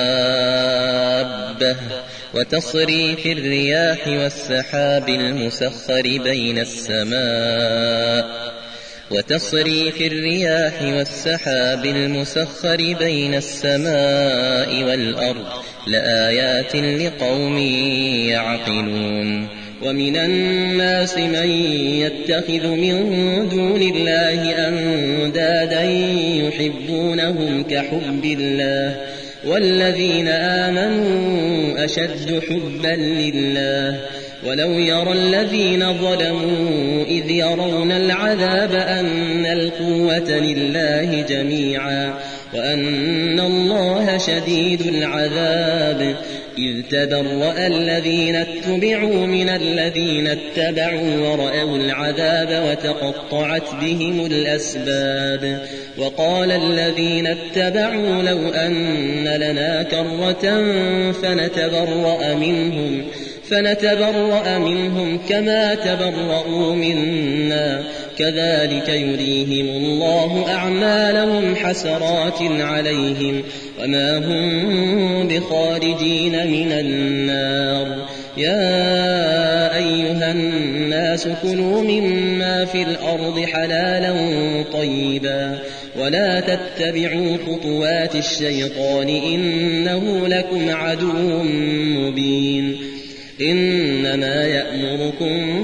C: دابة وتصريف الرياح والسحاب المسخر بين السماء وتصريف الرياح والسحاب المسخر بين السماء والأرض لآيات لقوم يعقلون
B: ومن الناس من يتخذ من دون الله أندادا يحبونهم كحب الله والذين آمنوا أشد حبا لله ولو يرى الذين ظلموا إذ يرون العذاب أن القوة لله جميعا وأن الله شديد العذاب إذ تبرأ الذين اتبعوا من الذين اتبعوا ورأوا العذاب وتقطعت بهم الأسباب وقال الذين اتبعوا لو أن لنا كرة فنتبرأ منهم فنتبرأ منهم كما تبرؤوا منا كذلك يريهم الله أعمالهم حسرات عليهم وما هم بخارجين من النار يا أيها الناس كلوا مما في الأرض حلالا طيبا ولا تتبعوا خطوات الشيطان إنه لكم عدو مبين إنما يأمركم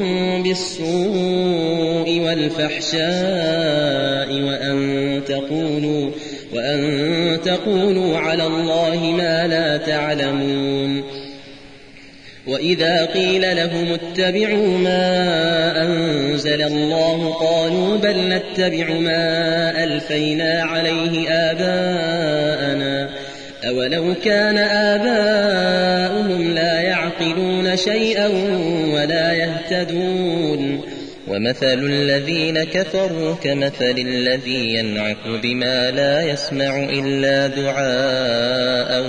B: بالسوء والفحشاء وأن تقولوا, وأن تقولوا على الله ما لا تعلمون وإذا قيل لهم اتبعوا ما أنزل الله قالوا بل نتبع ما ألفينا عليه آباءنا أولو كان آباؤهم لا يعقلون شيئا ولا يهتدون
C: ومثل الذين كفروا كمثل الذي ينعق بما لا يسمع إلا دعاء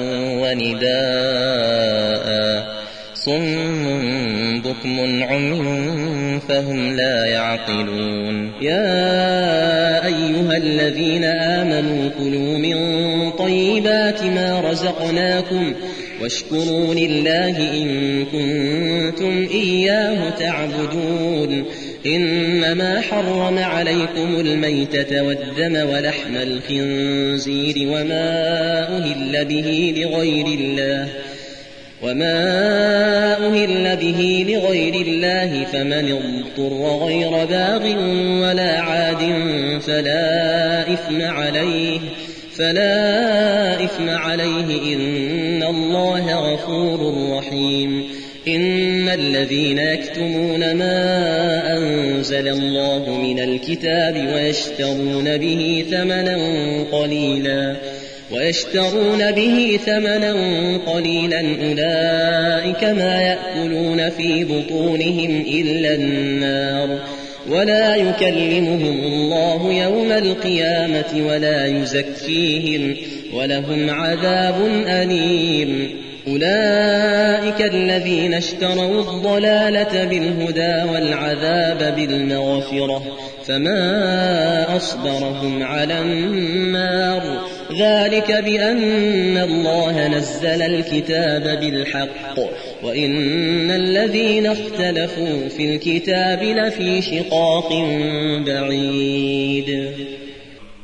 C: ونداء صم بكم عمي فهم لا يعقلون
B: يا أيها الذين آمنوا كلوا من طيبات ما رزقناكم واشكروا لله إن كنتم إياه تعبدون إنما حرم عليكم الميتة والدم ولحم الخنزير وما أهل به لغير الله وما أهل به لغير الله فمن اضطر غير باغ ولا عاد فلا إثم عليه فلا إثم عليه إن الله غفور رحيم إن الذين يكتمون ما أنزل الله من الكتاب ويشترون به ثمنا قليلا ويشترون به ثمنا قليلا أولئك ما يأكلون في بطونهم إلا النار ولا يكلمهم الله يوم القيامة ولا يزكيهم ولهم عذاب أليم أولئك الذين اشتروا الضلالة بالهدى والعذاب بالمغفرة فما أصبرهم على النار ذلك بأن الله نزل الكتاب بالحق وإن الذين اختلفوا في الكتاب لفي شقاق بعيد.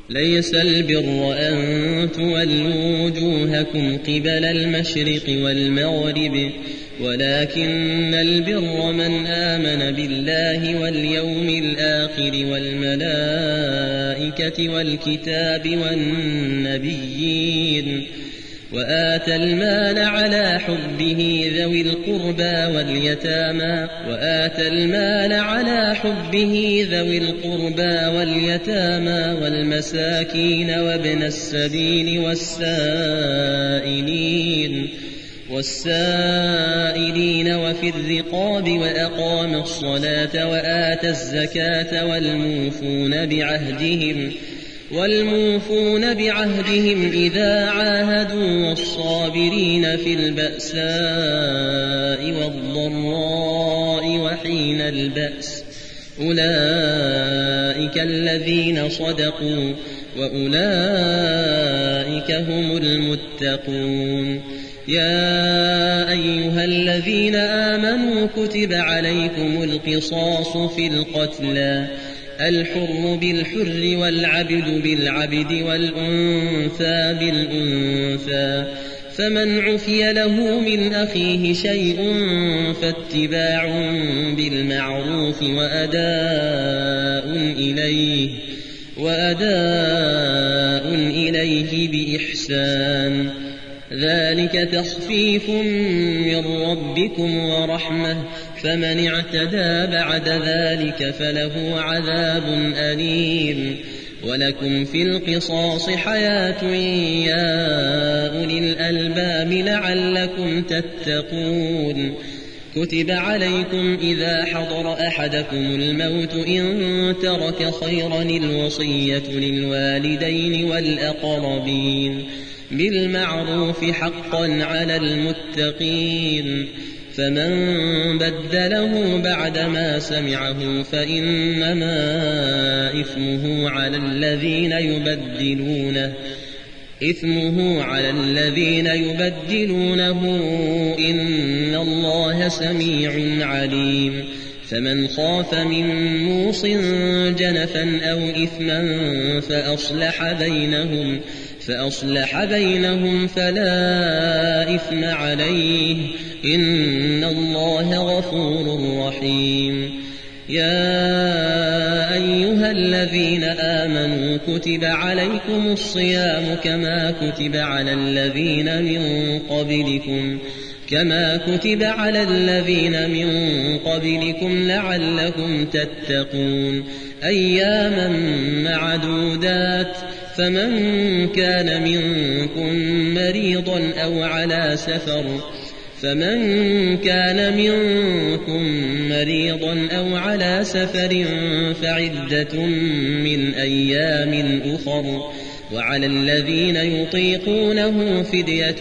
B: ليس البر أن تولوا وجوهكم قبل المشرق والمغرب ولكن البر من آمن بالله واليوم الآخر والملائكة والكتاب والنبيين وآتى المال على حبه ذوي القربى واليتامى وآتى المال على حبه ذوي القربى واليتامى والمساكين وابن السبيل والسائلين والسائلين وفي الرقاب وأقام الصلاة وآتى الزكاة والموفون بعهدهم والموفون بعهدهم إذا عاهدوا والصابرين في البأساء والضراء وحين البأس أولئك الذين صدقوا وأولئك هم المتقون. يا أيها الذين آمنوا كتب عليكم القصاص في القتلى الحر بالحر والعبد بالعبد والأنثى بالأنثى فمن عفي له من أخيه شيء فاتباع بالمعروف وأداء إليه وأداء إليه بإحسان ذلك تخفيف من ربكم ورحمة فمن اعتدى بعد ذلك فله عذاب أليم. ولكم في القصاص حياة يا أولي الألباب لعلكم تتقون. كتب عليكم إذا حضر أحدكم الموت إن ترك خيرا الوصية للوالدين والأقربين بالمعروف حقا على المتقين فمن بدله بعدما سمعه فإنما إثمه على الذين يبدلونه إثمه على الذين يبدلونه إن الله سميع عليم. فمن خاف من موص جنفا أو إثما فأصلح بينهم فأصلح بينهم فلا إثم عليه إن الله غفور رحيم. يا أيها الذين آمنوا كتب عليكم الصيام كما كتب على الذين من قبلكم كما كتب على الذين من قبلكم لعلكم تتقون أياما معدودات فمن كان منكم مريضا أو على سفر فمن كان منكم مريضا أو على سفر فعدة من أيام أخر وعلى الذين يطيقونه فدية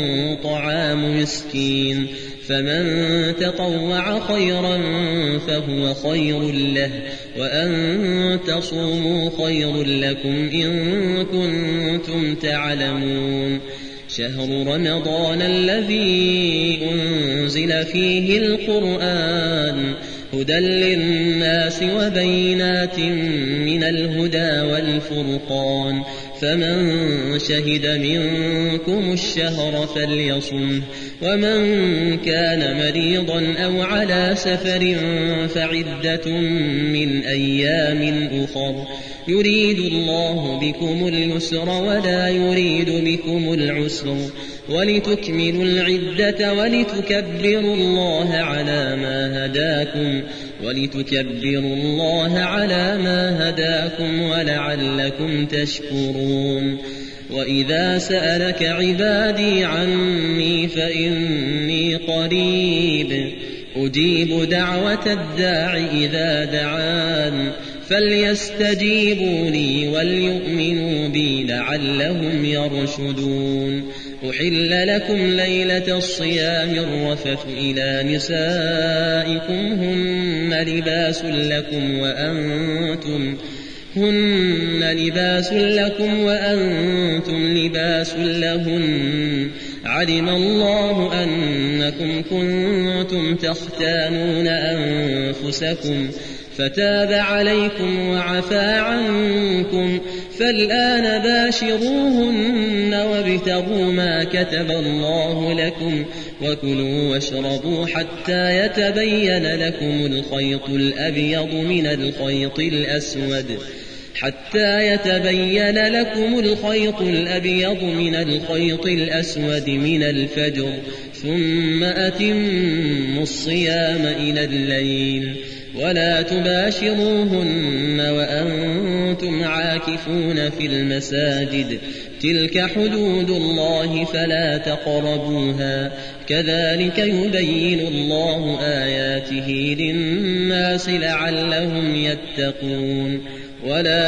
B: طعام مسكين فمن تطوع خيرا فهو خير له وأن تصوموا خير لكم إن كنتم تعلمون. شهر رمضان الذي أنزل فيه القرآن هدى للناس وبينات من الهدى والفرقان فمن شهد منكم الشهر فليصمه ومن كان مريضا أو على سفر فعدة من أيام أخر يريد الله بكم اليسر ولا يريد بكم العسر ولتكملوا العدة ولتكبروا الله على ما هداكم ولتكبروا الله على ما هداكم ولعلكم تشكرون. وإذا سألك عبادي عني فإني قريب أجيب دعوة الداع إذا دعان فليستجيبوا لي وليؤمنوا بي لعلهم يرشدون. أحل لكم ليلة الصيام الرفث إلى نسائكم هن لباس لكم وأنتم هن لباس لكم وأنتم لباس لهن علم الله أنكم كنتم تختانون أنفسكم فتاب عليكم وعفى عنكم فالآن باشروهن وابتغوا ما كتب الله لكم وكلوا واشربوا حتى يتبين لكم الخيط الأبيض من الخيط الأسود حتى يتبين لكم الخيط الأبيض من الخيط الأسود من الفجر ثم أتموا الصيام إلى الليل ولا تباشروهن وأنتم عاكفون في المساجد تلك حدود الله فلا تقربوها كذلك يبين الله آياته للناس لعلهم يتقون ولا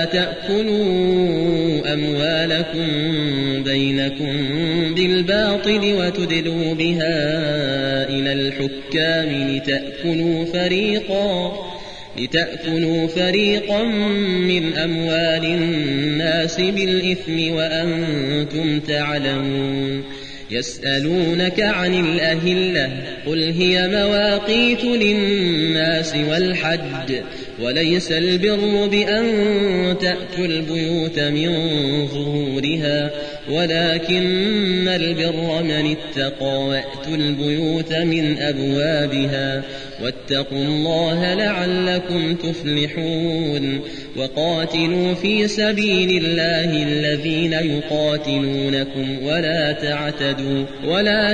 B: تأكلوا أموالكم بينكم بالباطل وتدلوا بها إلى الحكام لتأكلوا فريقا لتأكلوا فريقا من أموال الناس بالإثم وأنتم تعلمون يسألونك عن الأهلة قل هي مواقيت للناس والحج وليس البر بأن تأتوا البيوت من ظهورها ولكن البر من اتقى وأتوا البيوت من أبوابها واتقوا الله لعلكم تفلحون وقاتلوا في سبيل الله الذين يقاتلونكم ولا تعتدوا ولا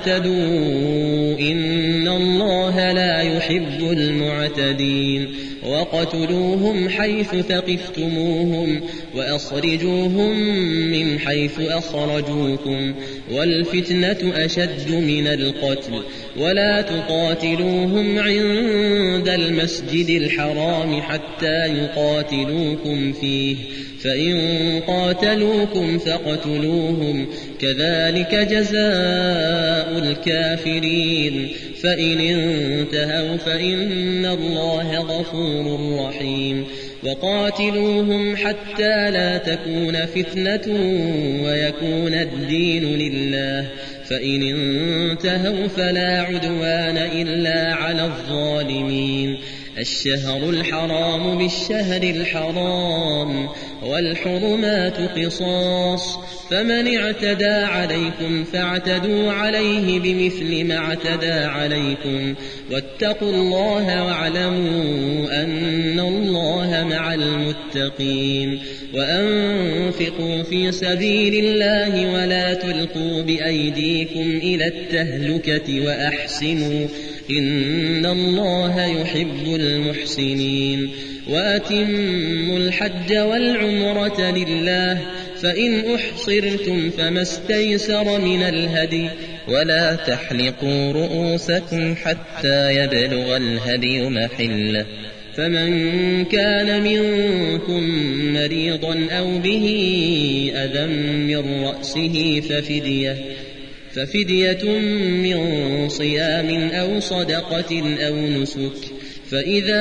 B: تعتدوا إن الله لا يحب المعتدين وقتلوهم حيث ثقفتموهم وأخرجوهم من حيث أخرجوكم والفتنة أشد من القتل ولا تقاتلوهم عند المسجد الحرام حتى يقاتلوكم فيه فإن قاتلوكم فاقتلوهم كذلك جزاء الكافرين فإن انتهوا فإن الله غفور رحيم وقاتلوهم حتى لا تكون فتنة ويكون الدين لله فإن انتهوا فلا عدوان إلا على الظالمين الشهر الحرام بالشهر الحرام والحرمات قصاص فمن اعتدى عليكم فاعتدوا عليه بمثل ما اعتدى عليكم واتقوا الله واعلموا أن الله مع المتقين وأنفقوا في سبيل الله ولا تلقوا بأيديكم إلى التهلكة وأحسنوا إن الله يحب المحسنين وأتموا الحج والعمرة لله فإن أحصرتم فما استيسر من الهدي
C: ولا تحلقوا رؤوسكم حتى يبلغ الهدي محله
B: فمن كان منكم مريضا أو به أذى من رأسه ففدية ففدية من صيام أو صدقة أو نسك فإذا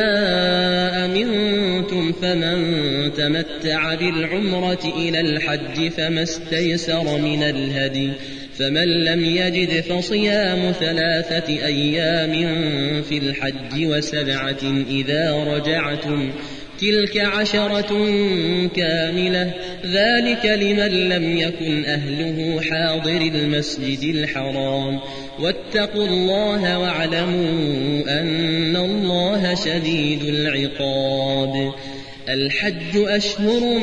B: أمنتم فمن تمتع بالعمرة إلى الحج فما استيسر من الهدي فمن لم يجد فصيام ثلاثة أيام في الحج وسبعة إذا رجعتم تلك عشرة كاملة ذلك لمن لم يكن أهله حاضر المسجد الحرام واتقوا الله واعلموا أن الله شديد العقاب الحج أشهر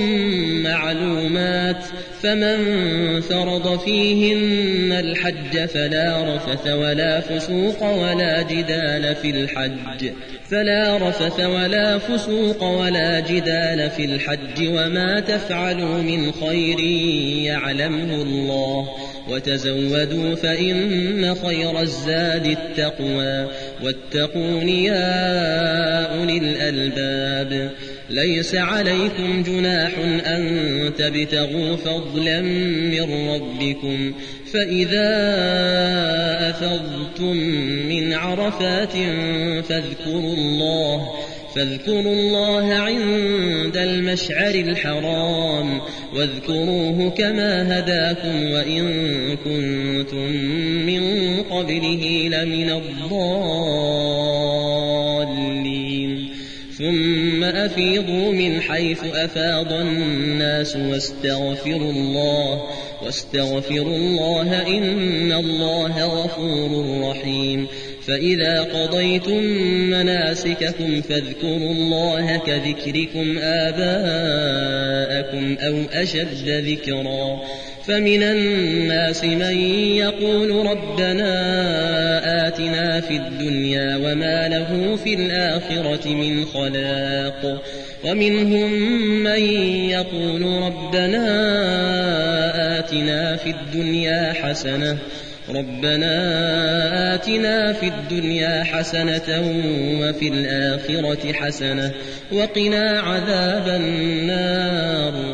B: معلومات فمن فرض فيهن الحج فلا رفث ولا فسوق ولا جدال في الحج فلا رفث ولا فسوق ولا جدال في الحج وما تفعلوا من خير يعلمه الله وتزودوا فإن خير الزاد التقوى واتقون يا أولي الألباب ليس عليكم جناح أن تبتغوا فضلا من ربكم فإذا أفضتم من عرفات فاذكروا الله فاذكروا الله عند المشعر الحرام واذكروه كما هداكم وإن كنتم من قبله لمن الضالين ثم أفيضوا من حيث أفاض الناس واستغفروا الله واستغفروا الله إن الله غفور رحيم فإذا قضيتم مناسككم فاذكروا الله كذكركم آباءكم أو أشد ذكرا فمن الناس من يقول ربنا آتنا في الدنيا وما له في الآخرة من خلاق ومنهم من يقول ربنا آتنا في الدنيا حسنة ربنا آتنا في الدنيا حسنة وفي الآخرة حسنة وقنا عذاب النار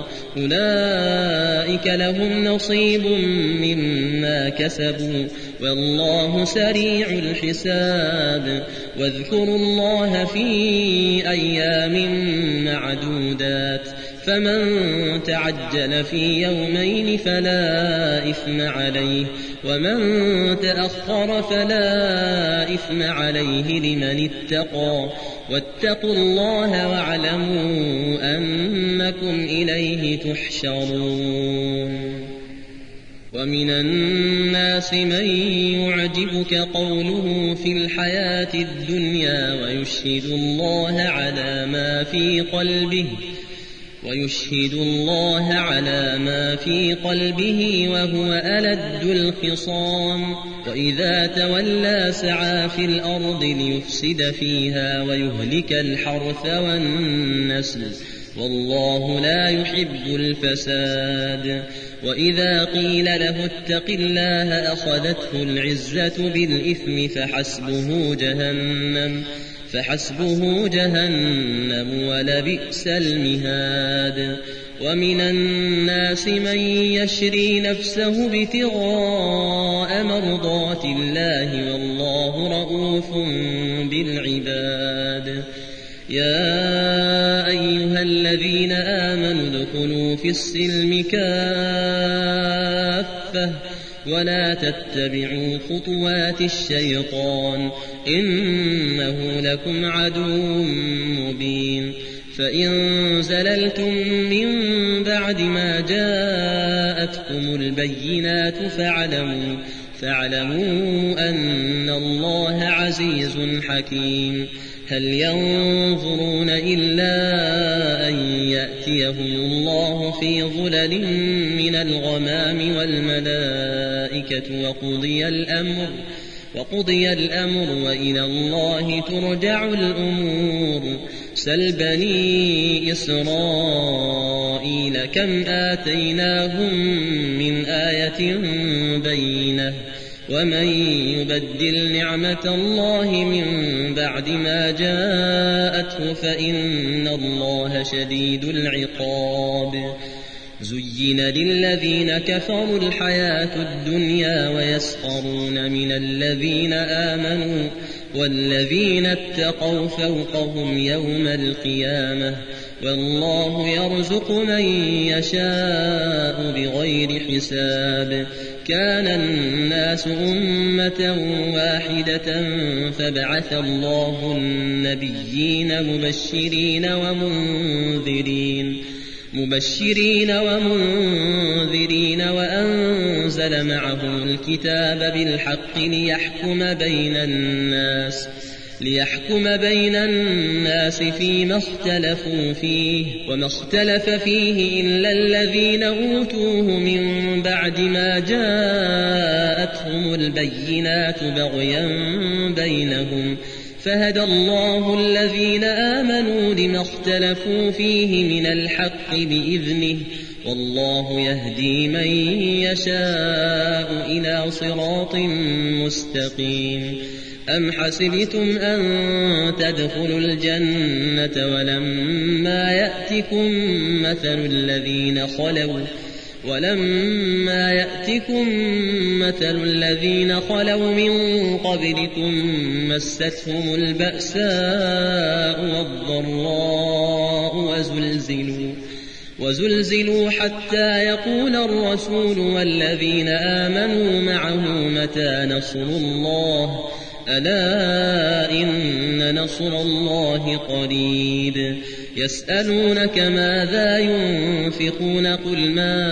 B: أولئك لهم نصيب مما كسبوا والله سريع الحساب واذكروا الله في أيام معدودات فمن تعجل في يومين فلا إثم عليه ومن تأخر فلا إثم عليه لمن اتقى واتقوا الله واعلموا أنكم إليه تحشرون ومن الناس من يعجبك قوله في الحياة الدنيا ويشهد الله على ما في قلبه ويشهد الله على ما في قلبه وهو ألد الخصام وإذا تولى سعى في الأرض ليفسد فيها ويهلك الحرث والنسل والله لا يحب الفساد وإذا قيل له اتق الله أخذته العزة بالإثم فحسبه جهنم فحسبه جهنم ولبئس المهاد ومن الناس من يشري نفسه ابتغاء مرضات الله والله رؤوف بالعباد يا أيها الذين آمنوا ادخلوا في السلم كافة ولا تتبعوا خطوات الشيطان إنه لكم عدو مبين فإن زللتم من بعد ما جاءتكم البينات فاعلموا فاعلموا أن الله عزيز حكيم هل ينظرون إلا أن يأتيهم الله في ظلل من الغمام والملائكة وقضي الأمر وقضي الأمر وإلى الله ترجع الأمور سل بني إسرائيل كم آتيناهم من آية بينة ومن يبدل نعمة الله من بعد ما جاءته فإن الله شديد العقاب زين للذين كفروا الحياة الدنيا ويسخرون من الذين آمنوا والذين اتقوا فوقهم يوم القيامة والله يرزق من يشاء بغير حساب كان الناس أمة واحدة فبعث الله النبيين مبشرين ومنذرين مبشرين ومنذرين وأنزل معهم الكتاب بالحق ليحكم بين الناس ليحكم بين الناس فيما اختلفوا فيه وما اختلف فيه إلا الذين أوتوه من بعد ما جاءتهم البينات بغيا بينهم فهدى الله الذين آمنوا لما اختلفوا فيه من الحق بإذنه والله يهدي من يشاء إلى صراط مستقيم أم حسبتم أن تدخلوا الجنة ولما يأتكم مثل الذين خلوا ولما يأتكم مثل الذين خلوا من قبلكم مستهم البأساء والضراء وزلزلوا وزلزلوا حتى يقول الرسول والذين آمنوا معه متى نصر الله ألا إن نصر الله قريب يسألونك ماذا ينفقون قل ما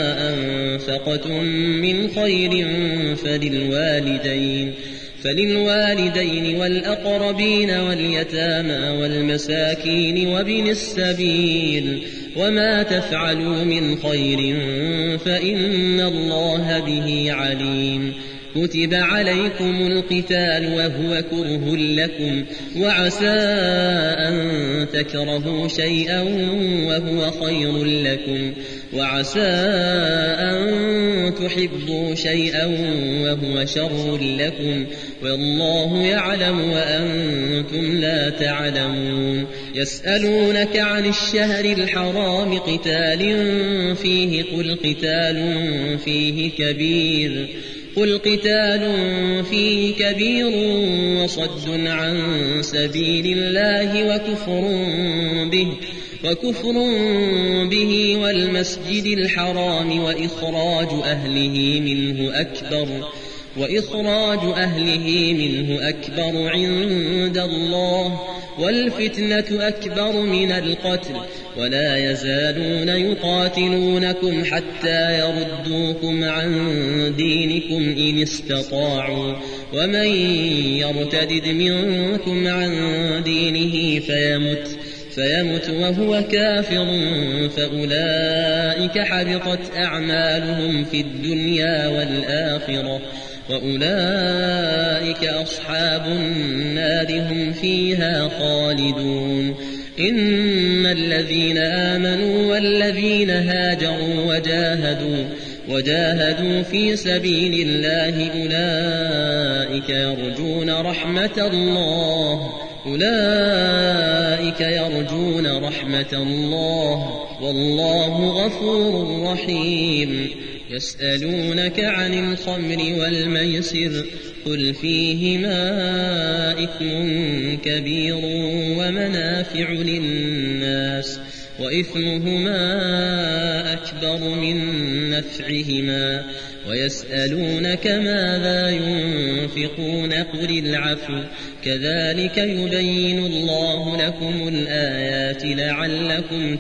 B: أنفقتم من خير فللوالدين فللوالدين والأقربين واليتامى والمساكين وابن السبيل وما تفعلوا من خير فإن الله به عليم كتب عليكم القتال وهو كره لكم وعسى أن تكرهوا شيئا وهو خير لكم وعسى أن تحبوا شيئا وهو شر لكم والله يعلم وأنتم لا تعلمون يسألونك عن الشهر الحرام قتال فيه قل قتال فيه كبير قل قتال فيه كبير وصد عن سبيل الله وكفر به وكفر به والمسجد الحرام وإخراج أهله منه أكبر وإخراج أهله منه أكبر عند الله والفتنة أكبر من القتل ولا يزالون يقاتلونكم حتى يردوكم عن دينكم إن استطاعوا ومن يرتد منكم عن دينه فيمت فيمت وهو كافر فأولئك حبطت أعمالهم في الدنيا والآخرة وأولئك أصحاب النار هم فيها خالدون إن الذين آمنوا والذين هاجروا وجاهدوا وجاهدوا في سبيل الله أولئك يرجون رحمة الله أولئك يرجون رحمة الله والله غفور رحيم يسألونك عن الخمر والميسر قل فيهما إثم كبير ومنافع للناس وإثمهما أكبر من نفعهما ويسألونك ماذا ينفقون قل العفو كذلك يبين الله لكم الآيات لعلكم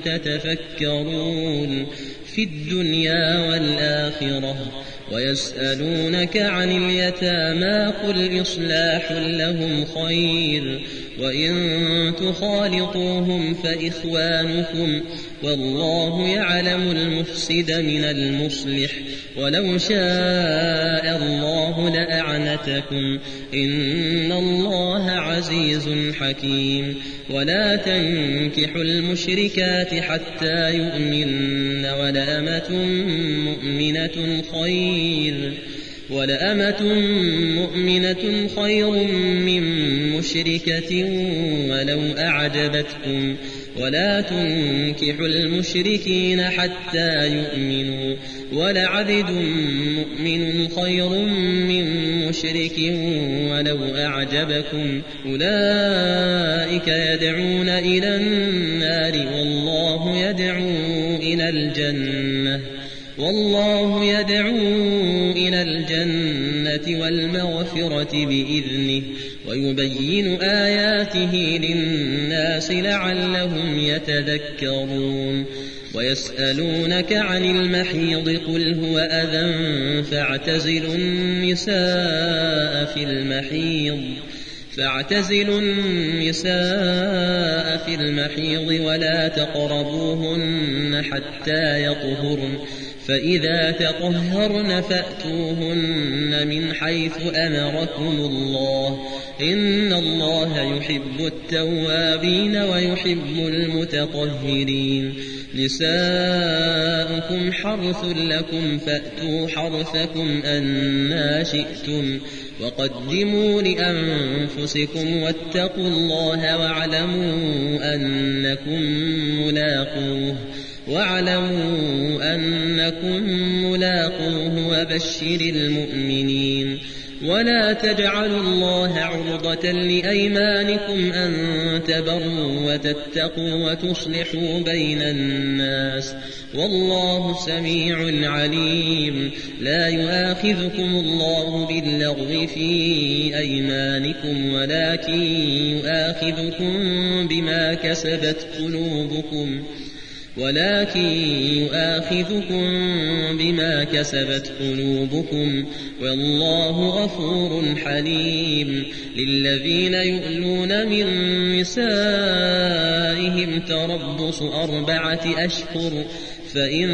B: تتفكرون في الدنيا والآخرة ويسألونك عن اليتامى قل إصلاح لهم خير وإن تخالطوهم فإخوانكم والله يعلم المفسد من المصلح ولو شاء الله لأعنتكم إن الله عزيز حكيم ولا تنكحوا المشركات حتى يؤمن ولأمة مؤمنة خير ولأمة مؤمنة خير من مشركة ولو أعجبتكم ولا تنكحوا المشركين حتى يؤمنوا ولعبد مؤمن خير من مشرك ولو أعجبكم أولئك يدعون إلى النار والله يدعو إلى الجنة والله يدعو إلى الجنة والمغفرة بإذنه ويبين آياته للناس لعلهم يتذكرون ويسألونك عن المحيض قل هو أذى فاعتزلوا النساء في المحيض فاعتزلوا النساء في المحيض ولا تقربوهن حتى يطهرن فإذا تطهرن فأتوهن من حيث أمركم الله إن الله يحب التوابين ويحب المتطهرين نساؤكم حرث لكم فأتوا حرثكم أنا شئتم وقدموا لأنفسكم واتقوا الله واعلموا أنكم ملاقوه واعلموا أنكم ملاقوه وبشر المؤمنين ولا تجعلوا الله عرضة لأيمانكم أن تبروا وتتقوا وتصلحوا بين الناس والله سميع عليم. لا يؤاخذكم الله باللغو في أيمانكم ولكن يؤاخذكم بما كسبت قلوبكم ولكن يؤاخذكم بما كسبت قلوبكم والله غفور حليم. للذين يؤلون من نسائهم تربص أربعة أشهر فإن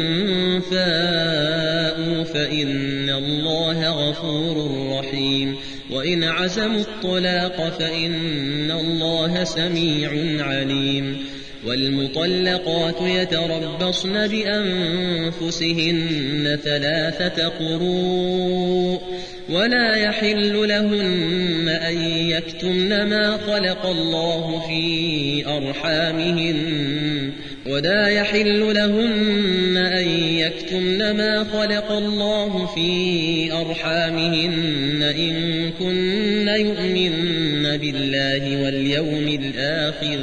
B: فاءوا فإن الله غفور رحيم. وإن عزموا الطلاق فإن الله سميع عليم. والمطلقات يتربصن بأنفسهن ثلاثة قروء ولا يحل لهن أن يكتمن ما خلق الله في أرحامهن ولا يحل لهن أن يكتمن ما خلق الله في أرحامهن إن كن يؤمن بالله واليوم الآخر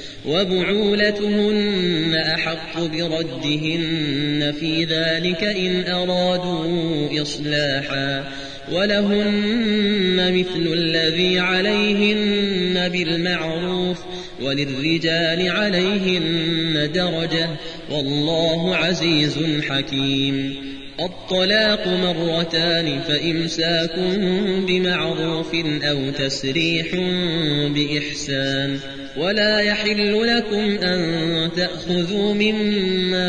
B: وبعولتهن أحق بردهن في ذلك إن أرادوا إصلاحا ولهن مثل الذي عليهن بالمعروف وللرجال عليهن درجة والله عزيز حكيم. الطلاق مرتان فإمساك بمعروف أو تسريح بإحسان. ولا يحل لكم أن تأخذوا مما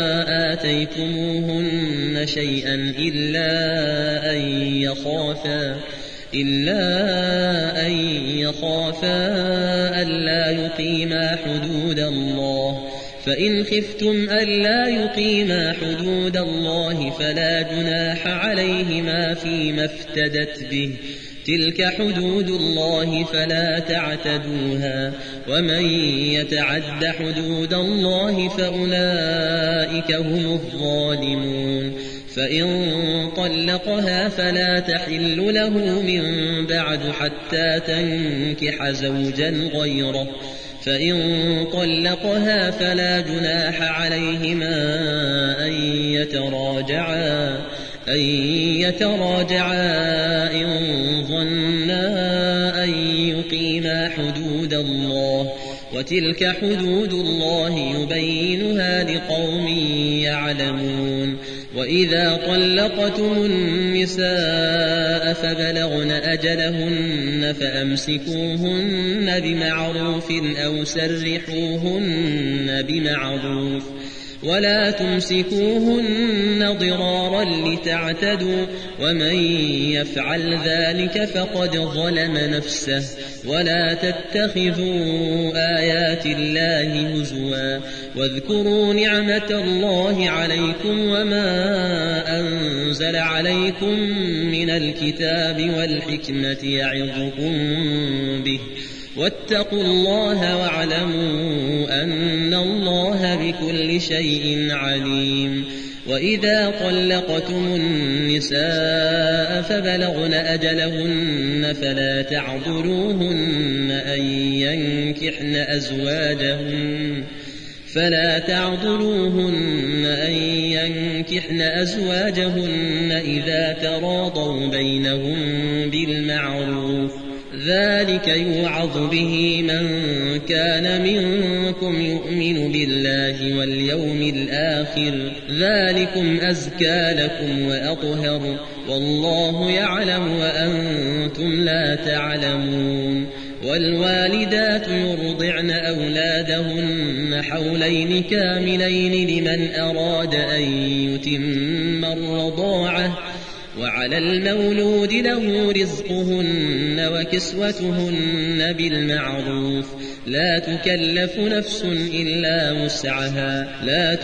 B: آتيتموهن شيئا إلا أن يخافا إلا أن يخافا ألا يقيما حدود الله فإن خفتم ألا يقيما حدود الله فلا جناح عليهما فيما افتدت به تلك حدود الله فلا تعتدوها ومن يتعد حدود الله فأولئك هم الظالمون. فإن طلقها فلا تحل له من بعد حتى تنكح زوجا غيره فإن طلقها فلا جناح عليهما أن يتراجعا أن يتراجعا إن ظنا أن يقيما حدود الله وتلك حدود الله يبينها لقوم يعلمون. وإذا طلقتم النساء فبلغن أجلهن فأمسكوهن بمعروف أو سرحوهن بمعروف ولا تمسكوهن ضرارا لتعتدوا ومن يفعل ذلك فقد ظلم نفسه. ولا تتخذوا آيات الله هزوا واذكروا نعمة الله عليكم وما أنزل عليكم من الكتاب والحكمة يعظكم به واتقوا الله واعلموا أن الله بكل شيء عليم. وإذا طلقتم النساء فبلغن أجلهن فلا تعضلوهن أن ينكحن أزواجهن فلا تعضلوهن أن ينكحن أزواجهن إذا تراضوا بينهم بالمعروف ذلك يوعظ به من كان منكم يؤمن بالله واليوم الآخر ذلكم أزكى لكم وأطهر والله يعلم وأنتم لا تعلمون. والوالدات يرضعن أولادهن حولين كاملين لمن أراد أن يتم الرضاعة وعلى المولود له رزقهن وكسوتهن بالمعروف لا تكلف نفس إلا وسعها لا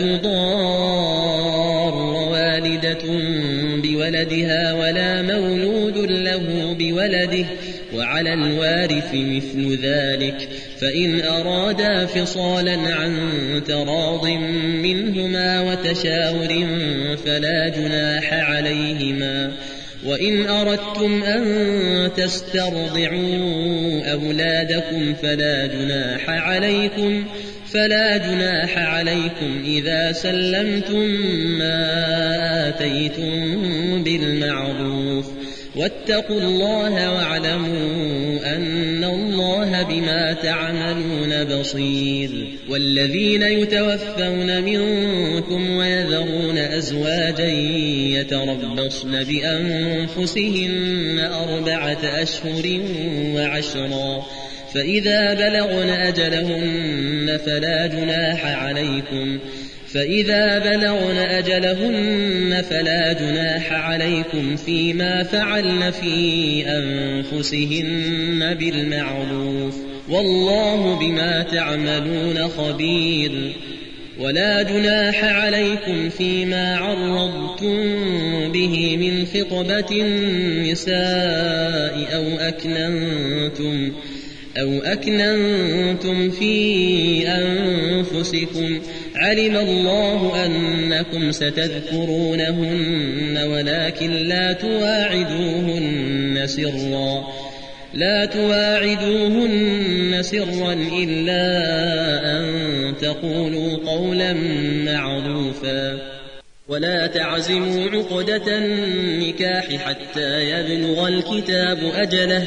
B: تضار والدة بولدها ولا مولود له بولده وعلى الوارث مثل ذلك فإن أرادا فصالا عن تراض منهما وتشاور فلا جناح عليهما وإن أردتم أن تسترضعوا أولادكم فلا جناح عليكم فلا جناح عليكم إذا سلمتم ما آتيتم بالمعروف واتقوا الله واعلموا أن الله بما تعملون بصير. والذين يتوفون منكم ويذرون أزواجا يتربصن بأنفسهن أربعة أشهر وعشرا فإذا بلغن أجلهن فلا جناح عليكم فإذا بلغن أجلهن فلا جناح عليكم فيما فعلن في أنفسهن بالمعروف والله بما تعملون خبير. ولا جناح عليكم فيما عرضتم به من خطبة النساء أو أكننتم أو أكننتم في أنفسكم علم الله أنكم ستذكرونهن ولكن لا تواعدوهن سرا لا تواعدوهن سرا إلا أن تقولوا قولا معروفا ولا تعزموا عقدة النكاح حتى يبلغ الكتاب أجله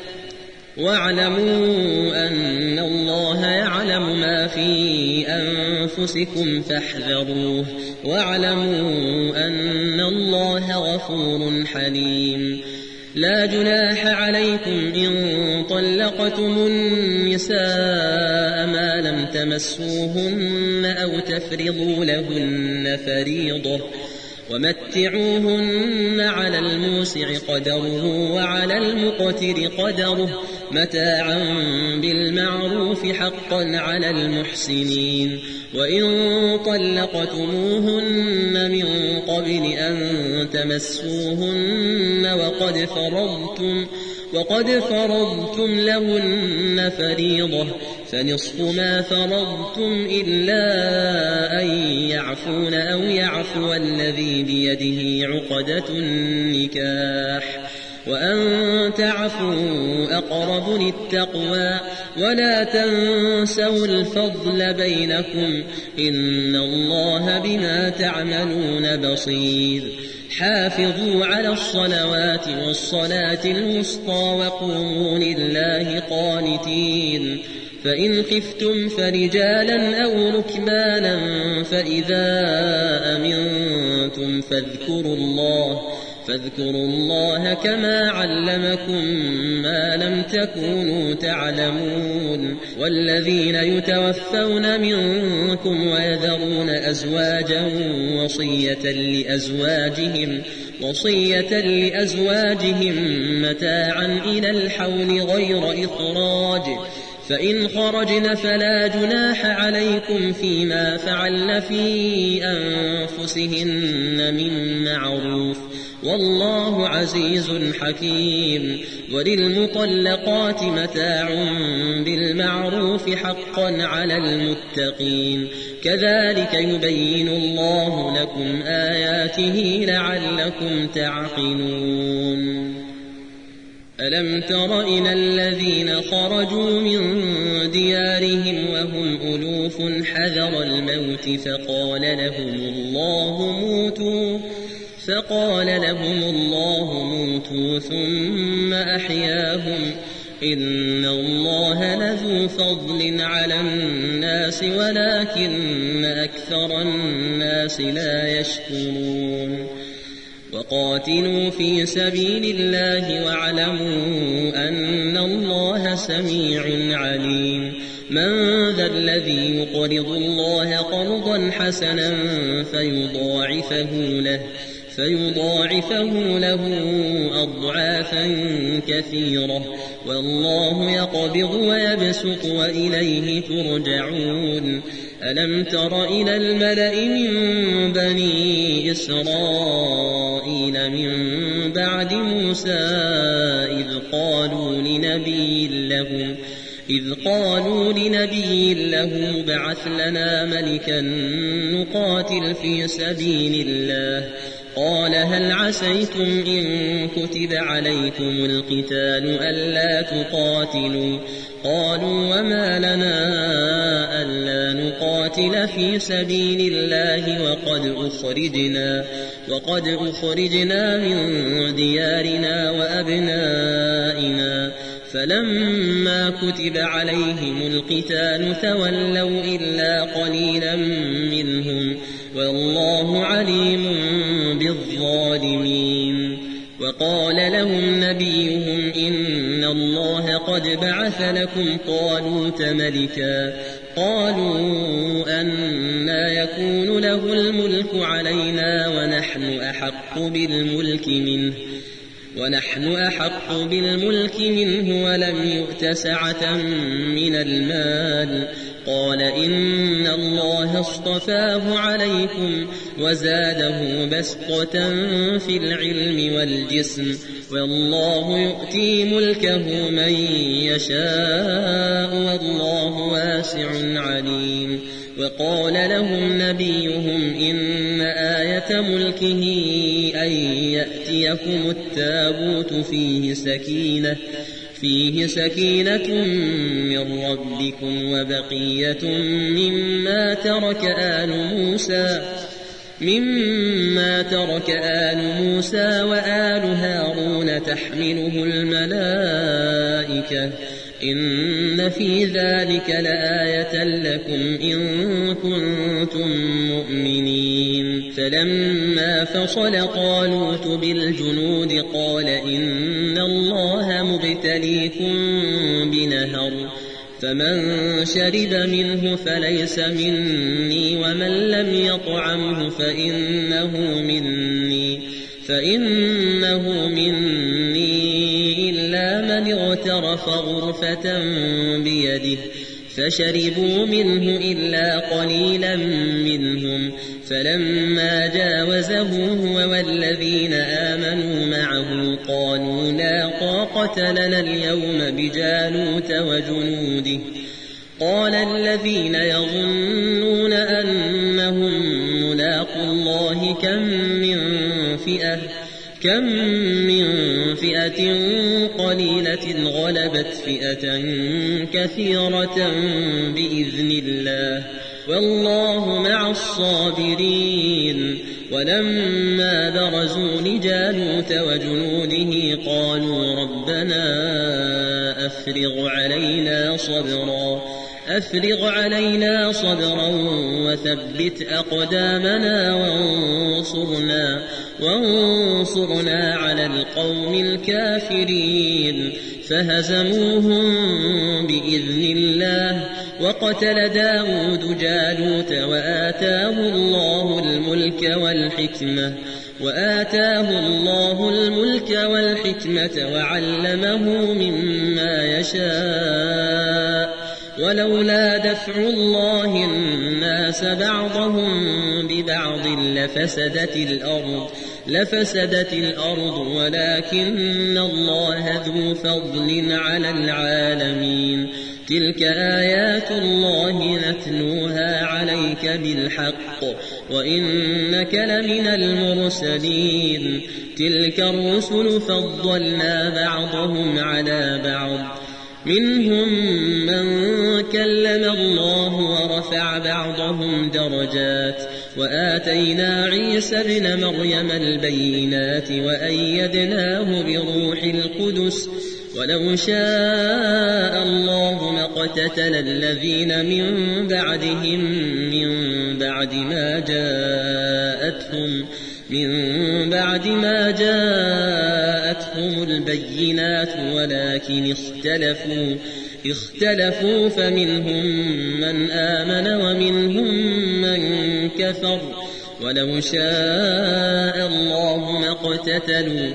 B: واعلموا أن الله يعلم ما في أنفسكم فاحذروه واعلموا أن الله غفور حليم. لا جناح عليكم إن طلقتم النساء ما لم تمسوهن أو تفرضوا لهن فريضة ومتعوهن على الموسع قدره وعلى المقتر قدره متاعا بالمعروف حقا على المحسنين. وإن طلقتموهن من قبل أن تمسوهن وقد فرضتم وقد فرضتم لهن فريضة فنصف ما فرضتم إلا أن يعفون أو يعفو الذي بيده عقدة النكاح وأن تعفوا أقرب للتقوى ولا تنسوا الفضل بينكم إن الله بما تعملون بصير. حافظوا على الصلوات والصلاة الوسطى وقوموا لله قانتين. فإن خفتم فرجالا أو ركبانا فإذا أمنتم فاذكروا الله فاذكروا الله كما علمكم ما لم تكونوا تعلمون. والذين يتوفون منكم ويذرون أزواجا وصية لأزواجهم وصية لأزواجهم متاعا إلى الحول غير إخراج فإن خرجن فلا جناح عليكم فيما فعلن في أنفسهن من معروف والله عزيز حكيم. وللمطلقات متاع بالمعروف حقا على المتقين كذلك يبين الله لكم آياته لعلكم تعقلون. ألم تر إلى الذين خرجوا من ديارهم وهم ألوف حذر الموت فقال لهم الله موتوا فقال لهم الله موتوا ثم أحياهم إن الله لذو فضل على الناس ولكن أكثر الناس لا يشكرون. وقاتلوا في سبيل الله واعلموا أن الله سميع عليم. من ذا الذي يقرض الله قرضا حسنا فيضاعفه له فيضاعفه له أضعافا كثيرة والله يقبض ويبسط وإليه ترجعون. ألم تر إلى الملأ من بني إسرائيل من بعد موسى إذ قالوا لنبي لهم إذ قالوا لنبي له ابعث لنا ملكا نقاتل في سبيل الله قال هل عسيتم إن كتب عليكم القتال ألا تقاتلوا قالوا وما لنا ألا نقاتل في سبيل الله وقد أخرجنا وقد أخرجنا من ديارنا وأبنائنا فلما كتب عليهم القتال تولوا إلا قليلا منهم والله عليم بالظالمين. وقال لهم نبيهم إن الله قد بعث لكم طالوت ملكا قالوا أنى يكون له الملك علينا ونحن أحق بالملك منه ونحن أحق بالملك منه ولم يؤت سعة من المال قال إن الله اصطفاه عليكم وزاده بسطة في العلم والجسم والله يؤتي ملكه من يشاء والله واسع عليم. وقال لهم نبيهم إن آية ملكه أن يأتيكم التابوت فيه سكينة فيه سكينة من ربكم وبقية مما ترك آل موسى مما ترك آل موسى وآل هارون تحمله الملائكة إن في ذلك لآية لكم إن كنتم مؤمنين. فلما فصل طالوت بالجنود قال إن الله مبتليكم بنهر فمن شرب منه فليس مني ومن لم يطعمه فإنه مني فإنه مني إلا من اغترف غرفة بيده فشربوا منه إلا قليلا منهم فلما جاوزه هو والذين آمنوا معه قالوا لا طاقة لنا اليوم بجالوت وجنوده قال الذين يظنون أنهم ملاقو الله كم من فئة كم من فئة قليلة غلبت فئة كثيرة بإذن الله والله مع الصابرين. ولما برزوا لجالوت وجنوده قالوا ربنا أفرغ علينا صبرا أفرغ علينا صبرا وثبت أقدامنا وانصرنا وانصرنا على القوم الكافرين فهزموهم بإذن الله وقتل داود جالوت وآتاه الله الملك والحكمة وآتاه الله الملك والحكمة وعلمه مما يشاء ولولا دفع الله الناس بعضهم ببعض لفسدت الأرض لفسدت الأرض ولكن الله ذو فضل على العالمين. تلك آيات الله نتلوها عليك بالحق وإنك لمن المرسلين. تلك الرسل فضلنا بعضهم على بعض منهم من كلم الله ورفع بعضهم درجات وآتينا عيسى ابن مريم البينات وأيدناه بروح القدس ولو شاء الله ما اقتتل الذين من بعدهم من بعد ما جاءتهم من بعد ما جاءتهم البينات ولكن اختلفوا اختلفوا فمنهم من آمن ومنهم من كفر ولو شاء الله ما اقتتلوا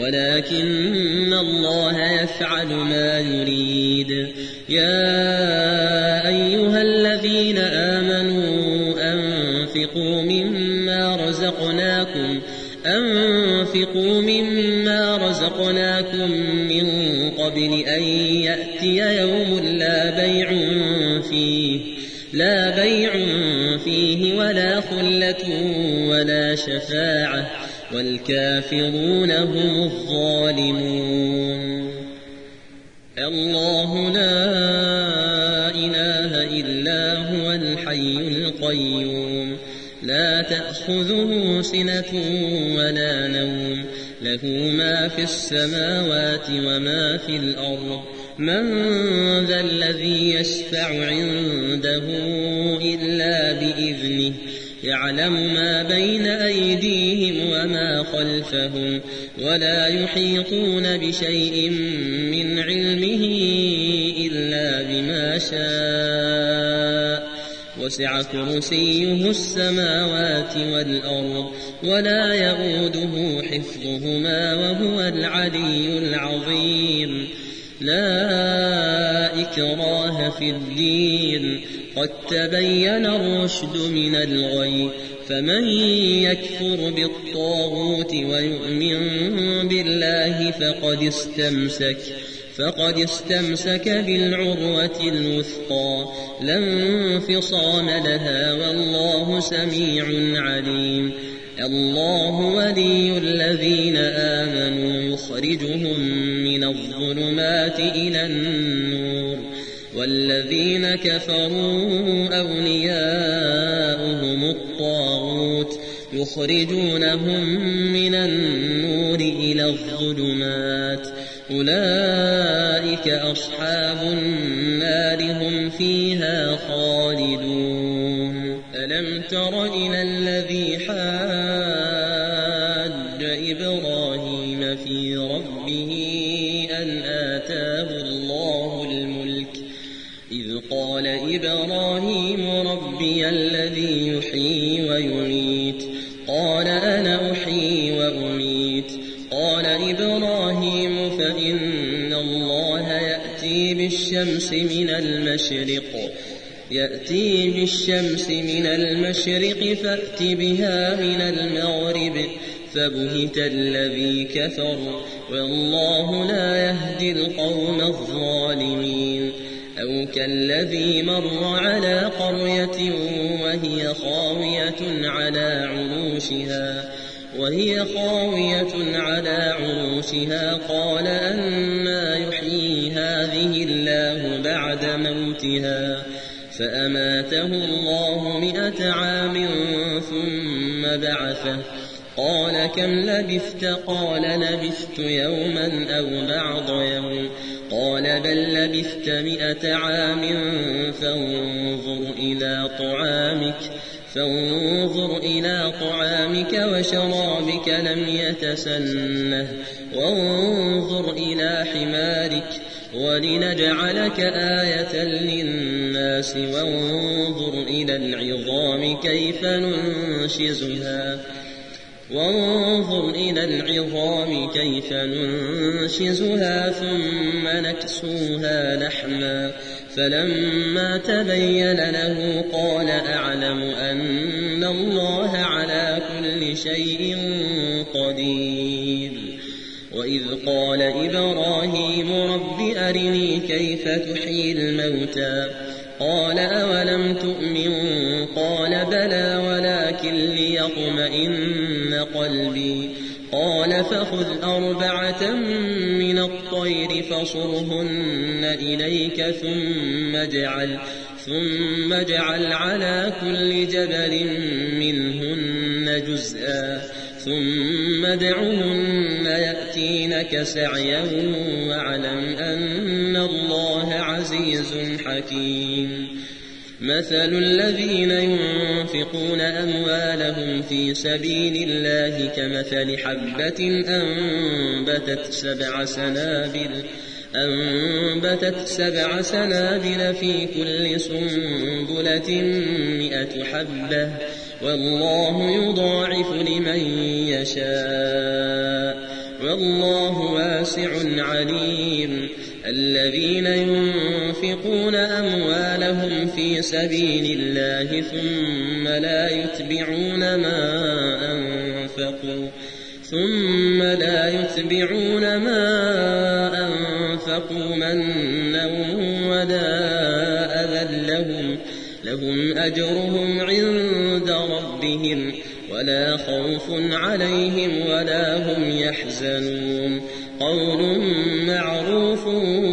B: ولكن الله يفعل ما يريد. يا أيها الذين آمنوا أنفقوا مما رزقناكم أنفقوا مما رزقناكم من قبل أن يأتي يوم لا بيع فيه لا بيع فيه ولا خلة ولا شفاعة والكافرون هم الظالمون. الله لا إله إلا هو الحي القيوم لا تأخذه سنة ولا نوم له ما في السماوات وما في الأرض من ذا الذي يشفع عنده إلا بإذنه يعلم ما بين أيديهم وما خلفهم ولا يحيطون بشيء من علمه إلا بما شاء وسع كرسيه السماوات والأرض ولا يئوده حفظهما وهو العلي العظيم. لا إكراه في الدين قد تبين الرشد من الغي فمن يكفر بالطاغوت ويؤمن بالله فقد استمسك فقد استمسك بالعروة الوثقى لا انفصام لها والله سميع عليم. الله ولي الذين آمنوا يخرجهم من الظلمات إلى النور والذين كفروا أولياؤهم الطاغوت يخرجونهم من النور إلى الظلمات أولئك أصحاب النار هم فيها خالدون. ألم تر إلى الذي حاج إبراهيم في ربه أن آتاه الله الملك إذ قال إبراهيم ربي الذي يحيي ويميت قال أنا أحيي وأميت قال إبراهيم فإن الله يأتي بالشمس من المشرق يأتي بالشمس من المشرق فأت بها من المغرب فبهت الذي كفر والله لا يهدي القوم الظالمين. أو كالذي مر على قرية وهي خاوية على عروشها وهي خاوية على عروشها قال أنى يحيي هذه الله بعد موتها فأماته الله مئة عام ثم بعثه قال كم لبثت قال لبثت يوما أو بعض يوم قال بل لبثت مئة عام فانظر إلى طعامك فانظر إلى طعامك وشرابك لم يتسنه وانظر إلى حمارك ولنجعلك آية للناس وانظر إلى العظام كيف ننشزها وانظر إلى العظام كيف ننشزها ثم نكسوها لحما فلما تبين له قال أعلم أن الله على كل شيء قدير. وإذ قال إبراهيم رب أرني كيف تحيي الموتى قال أولم تؤمن قال بلى ولكن ليطمئن قلبي قال فخذ أربعة من الطير فصرهن إليك ثم اجعل ثم اجعل على كل جبل منهن جزءا ثم ادعهن يأتينك سعيا واعلم أن الله عزيز حكيم. مثل الذين ينفقون أموالهم في سبيل الله كمثل حبة أنبتت سبع سنابل أنبتت سبع سنابل في كل سنبلة مئة حبة والله يضاعف لمن يشاء والله واسع عليم. الذين ينفقون أموالهم في سبيل الله ثم لا يتبعون ما أنفقوا ثم لا يتبعون ما أنفقوا منا ولا أذى لهم لهم أجرهم عند ربهم ولا خوف عليهم ولا هم يحزنون قول معروف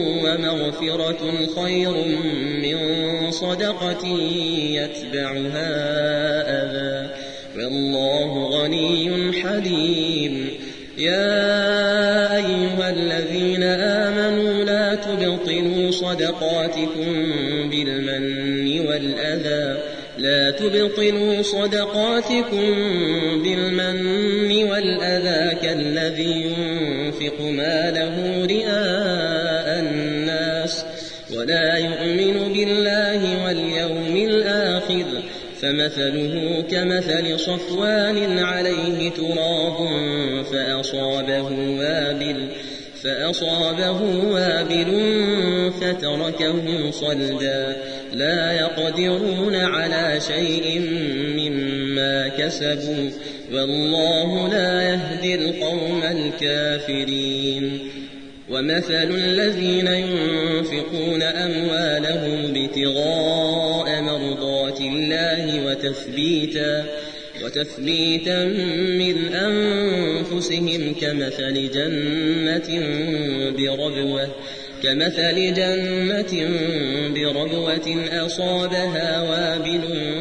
B: ومغفرة خير من صدقة يتبعها أذى والله غني حليم يا أيها الذين آمنوا لا تبطلوا صدقاتكم بالمن والأذى لا تبطلوا صدقاتكم بالمن والأذى كالذي ينفق ماله رئاء الناس ولا يؤمن بالله واليوم الآخر فمثله كمثل صفوان عليه تراب فأصابه وابل فأصابه وابل فتركه صلدا لا يقدرون على شيء مما كسبوا والله لا يهدي القوم الكافرين ومثل الذين ينفقون أموالهم ابتغاء مرضات الله وتثبيتا وتثبيتا من أنفسهم كمثل جنة بربوة كمثل جنة بربوة أصابها وابل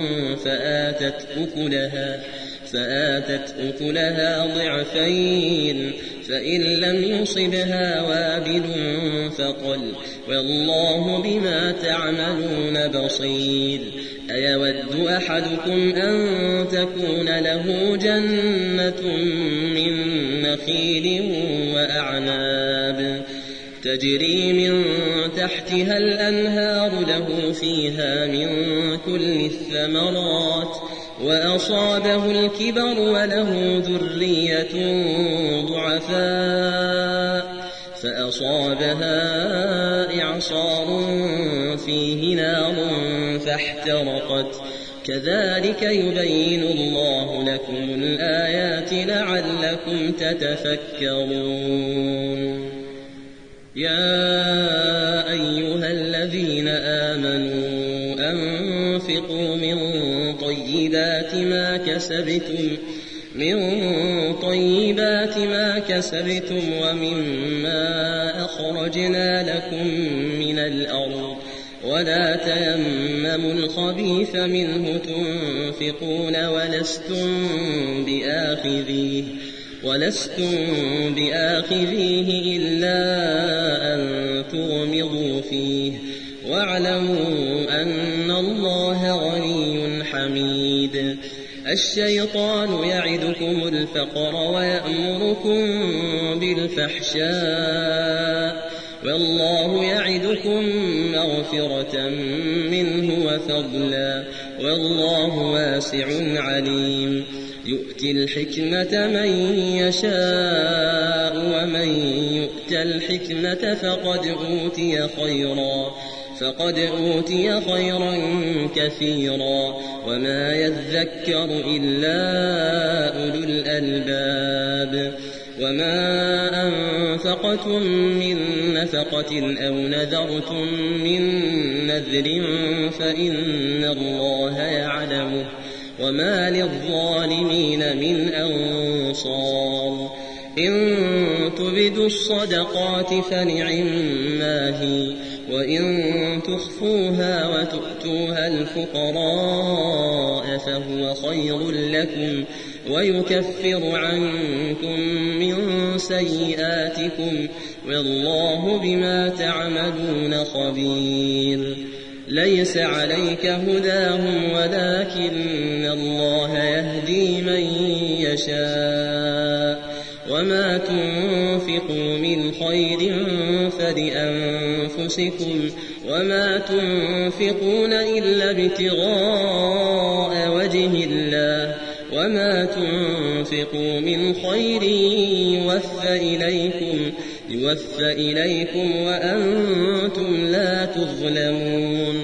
B: فآتت أكلها فآتت أكلها ضعفين فإن لم يصبها وابل فقل والله بما تعملون بصير أيود أحدكم أن تكون له جنة من نخيل وأعناب تجري من تحتها الأنهار له فيها من كل الثمرات وأصابه الكبر وله ذرية ضعفاء فأصابها إعصار فيه نار فاحترقت كذلك يبين الله لكم الآيات لعلكم تتفكرون يا أيها الذين آمنوا أنفقوا من طيبات ما كسبتم من طيبات ما كسبتم ومما أخرجنا لكم من الأرض ولا تيمموا الخبيث منه تنفقون ولستم بآخذيه ولستم بآخذيه إلا أن تغمضوا فيه واعلموا أن الله غني حميد الشيطان يعدكم الفقر ويأمركم بالفحشاء والله يعدكم مغفرة منه وفضلا والله واسع عليم يؤتي الحكمة من يشاء ومن يؤت الحكمة فقد أوتي خيرا فقد أوتي خيرا كثيرا وما يذكر إلا أولو الألباب وما أنفقتم من نفقة أو نذرتم من نذر فإن الله يعلمه وما للظالمين من أنصار إن تبدوا الصدقات فنعما هي وإن تخفوها وتؤتوها الفقراء فهو خير لكم ويكفر عنكم من سيئاتكم والله بما تعملون خبير ليس عليك هداهم ولكن الله يهدي من يشاء وما تنفقوا من خير فلأنفسكم وما تنفقون إلا ابتغاء وجه الله وما تنفقوا من خير يوفى إليكم يوفى إليكم وأنتم لا تظلمون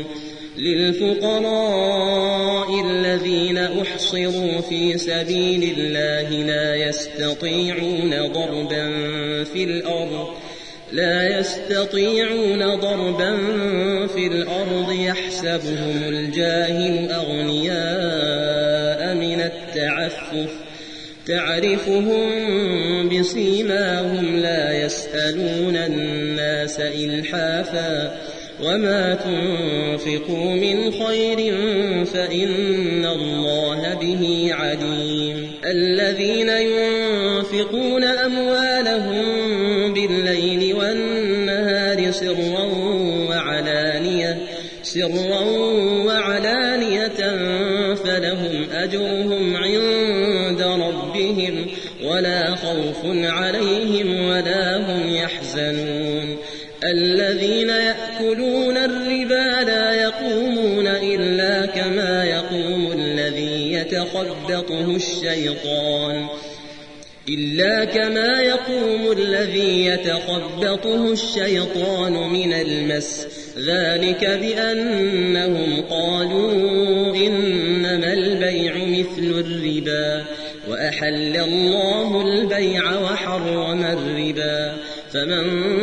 B: للفقراء الذين أحصروا في سبيل الله لا يستطيعون ضربا في الأرض لا يستطيعون ضربا في الأرض يحسبهم الجاهل أغنياء من التعفف تعرفهم بسيماهم لا يسألون الناس إلحافا وما تنفقوا من خير فإن الله به عليم الذين ينفقون أموالهم بالليل والنهار سرا وعلانية سرا وعلانية فلهم أجرهم عند ربهم ولا خوف عليهم ولا هم يحزنون الذين يأكلون الربا لا يقومون إلا كما يقوم الذي يتخبطه الشيطان إلا كما يقوم الذي يتخبطه الشيطان من المس ذلك بأنهم قالوا إنما البيع مثل الربا وأحل الله البيع وحرم الربا فمن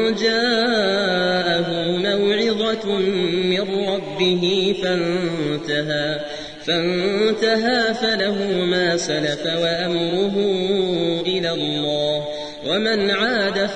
B: جاءه موعظة من ربه فانتهى فانتهى فله ما سلف وأمره إلى الله ومن عاد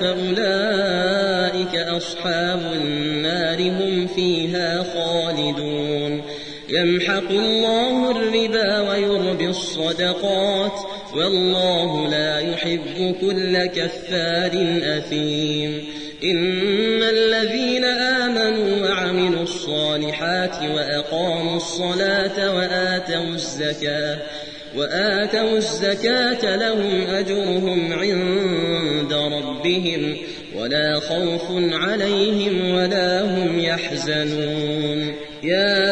B: فأولئك أصحاب النار هم فيها خالدون يمحق الله الربا ويربي الصدقات والله لا يحب كل كفار أثيم إن الذين آمنوا وعملوا الصالحات وأقاموا الصلاة وآتوا الزكاة وآتوا الزكاة لهم أجرهم عند ربهم ولا خوف عليهم ولا هم يحزنون يا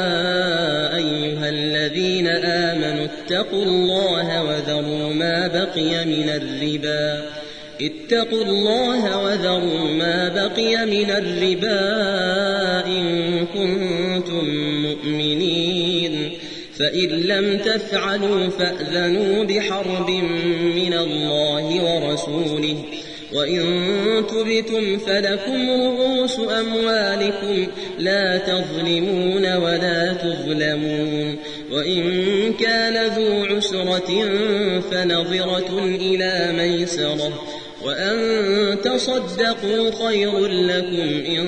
B: أيها الذين آمنوا اتقوا الله وذروا ما بقي من الربا اتقوا الله وذروا ما بقي من الربا إن كنتم مؤمنين فإن لم تفعلوا فأذنوا بحرب من الله ورسوله وإن تبتم فلكم رؤوس أموالكم لا تظلمون ولا تظلمون وإن كان ذو عسرة فنظرة إلى ميسرة وأن تصدقوا خير لكم إن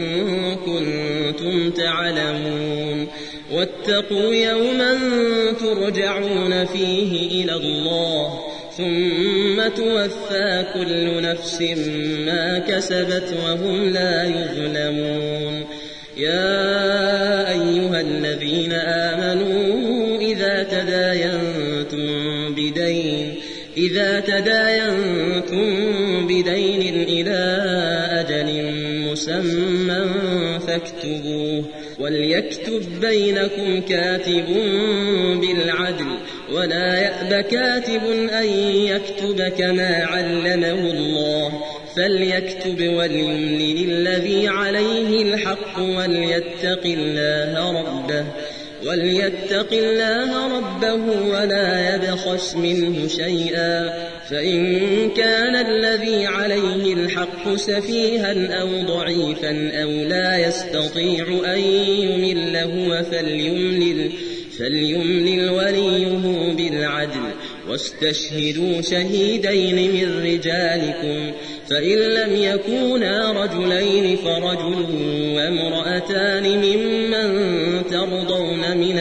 B: كنتم تعلمون واتقوا يوما ترجعون فيه إلى الله ثم توفى كل نفس ما كسبت وهم لا يظلمون يا أيها الذين آمنوا إذا تداينتم بدين إذا تداينتم بدين إلى أجل مسمى فاكتبوه وليكتب بينكم كاتب بالعدل ولا يأب كاتب أن يكتب كما علمه الله فليكتب وليملل الذي عليه الحق وليتق الله ربه وليتق الله ربه ولا يبخس منه شيئا فإن كان الذي عليه الحق سفيها أو ضعيفا أو لا يستطيع أن يمل هو فليملل فليملل وليه بالعدل واستشهدوا شهيدين من رجالكم فإن لم يكونا رجلين فرجل وامرأتان ممن ترضون من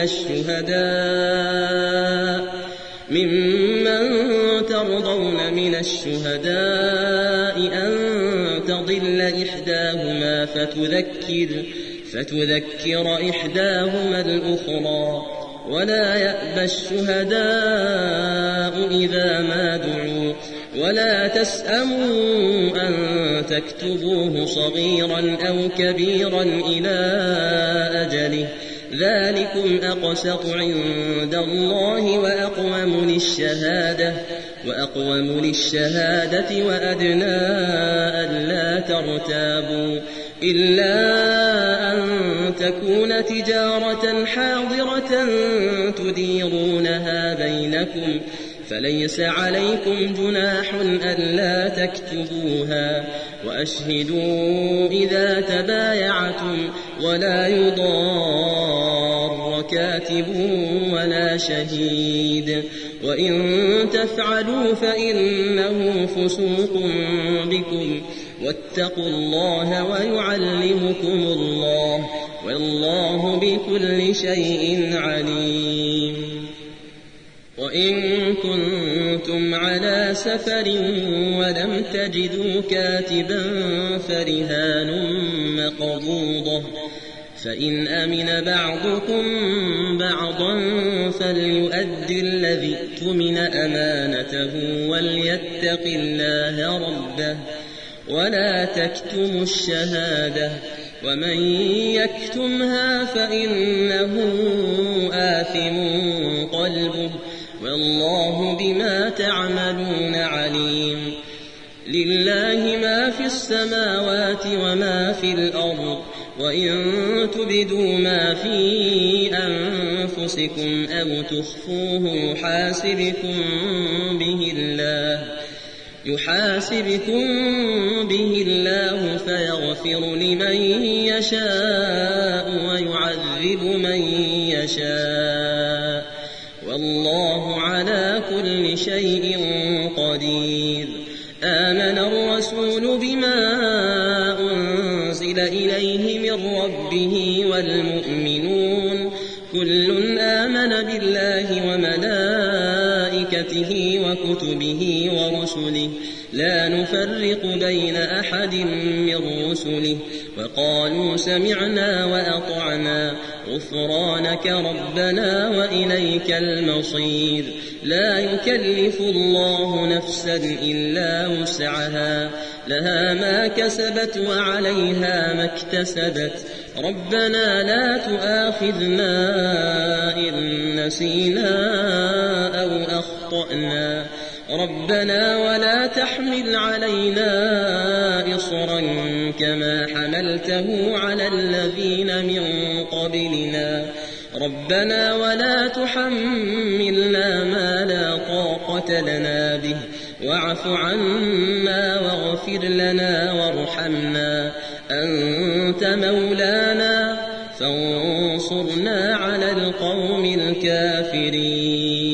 B: الشهداء ممن ترضون من الشهداء أن تضل إحداهما فتذكر فتذكر إحداهما الأخرى ولا يأبى الشهداء إذا ما دعوا ولا تسأموا أن تكتبوه صغيرا أو كبيرا إلى أجله ذلكم أقسط عند الله وأقوم للشهادة وأقوم للشهادة وأدنى ألا ترتابوا إلا أن تكون تجارة حاضرة تديرونها بينكم فليس عليكم جناح ألا تكتبوها وأشهدوا إذا تبايعتم ولا يضار كاتب ولا شهيد وإن تفعلوا فإنه فسوق بكم واتقوا الله ويعلمكم الله والله بكل شيء عليم. وإن كنتم على سفر ولم تجدوا كاتبا فرهان مقبوضة فإن أمن بعضكم بعضا فليؤد الذي اؤتمن أمانته وليتق الله ربه ولا تكتموا الشهادة ومن يكتمها فإنه آثم قلبه والله بما تعملون عليم. لله ما في السماوات وما في الأرض وإن تبدوا ما في أنفسكم أو تخفوه يحاسبكم به الله يحاسبكم به الله فيغفر لمن يشاء ويعذب من يشاء والله على كل شيء قدير. آمن الرسول بما أنزل إليه من ربه والمؤمنون كل آمن بالله وملائكته وكتبه ورسله لا نفرق بين أحد من رسله وقالوا سمعنا وأطعنا غفرانك ربنا وإليك المصير. لا يكلف الله نفسا إلا وسعها لها ما كسبت وعليها ما اكتسبت ربنا لا تؤاخذنا إن نسينا أو أخطأنا ربنا ولا تحمل علينا إصرا كما حملته على الذين من قبلنا ربنا ولا تحملنا ما لا طاقة لنا به واعف عنا واغفر لنا وارحمنا أنت مولانا فانصرنا على القوم الكافرين.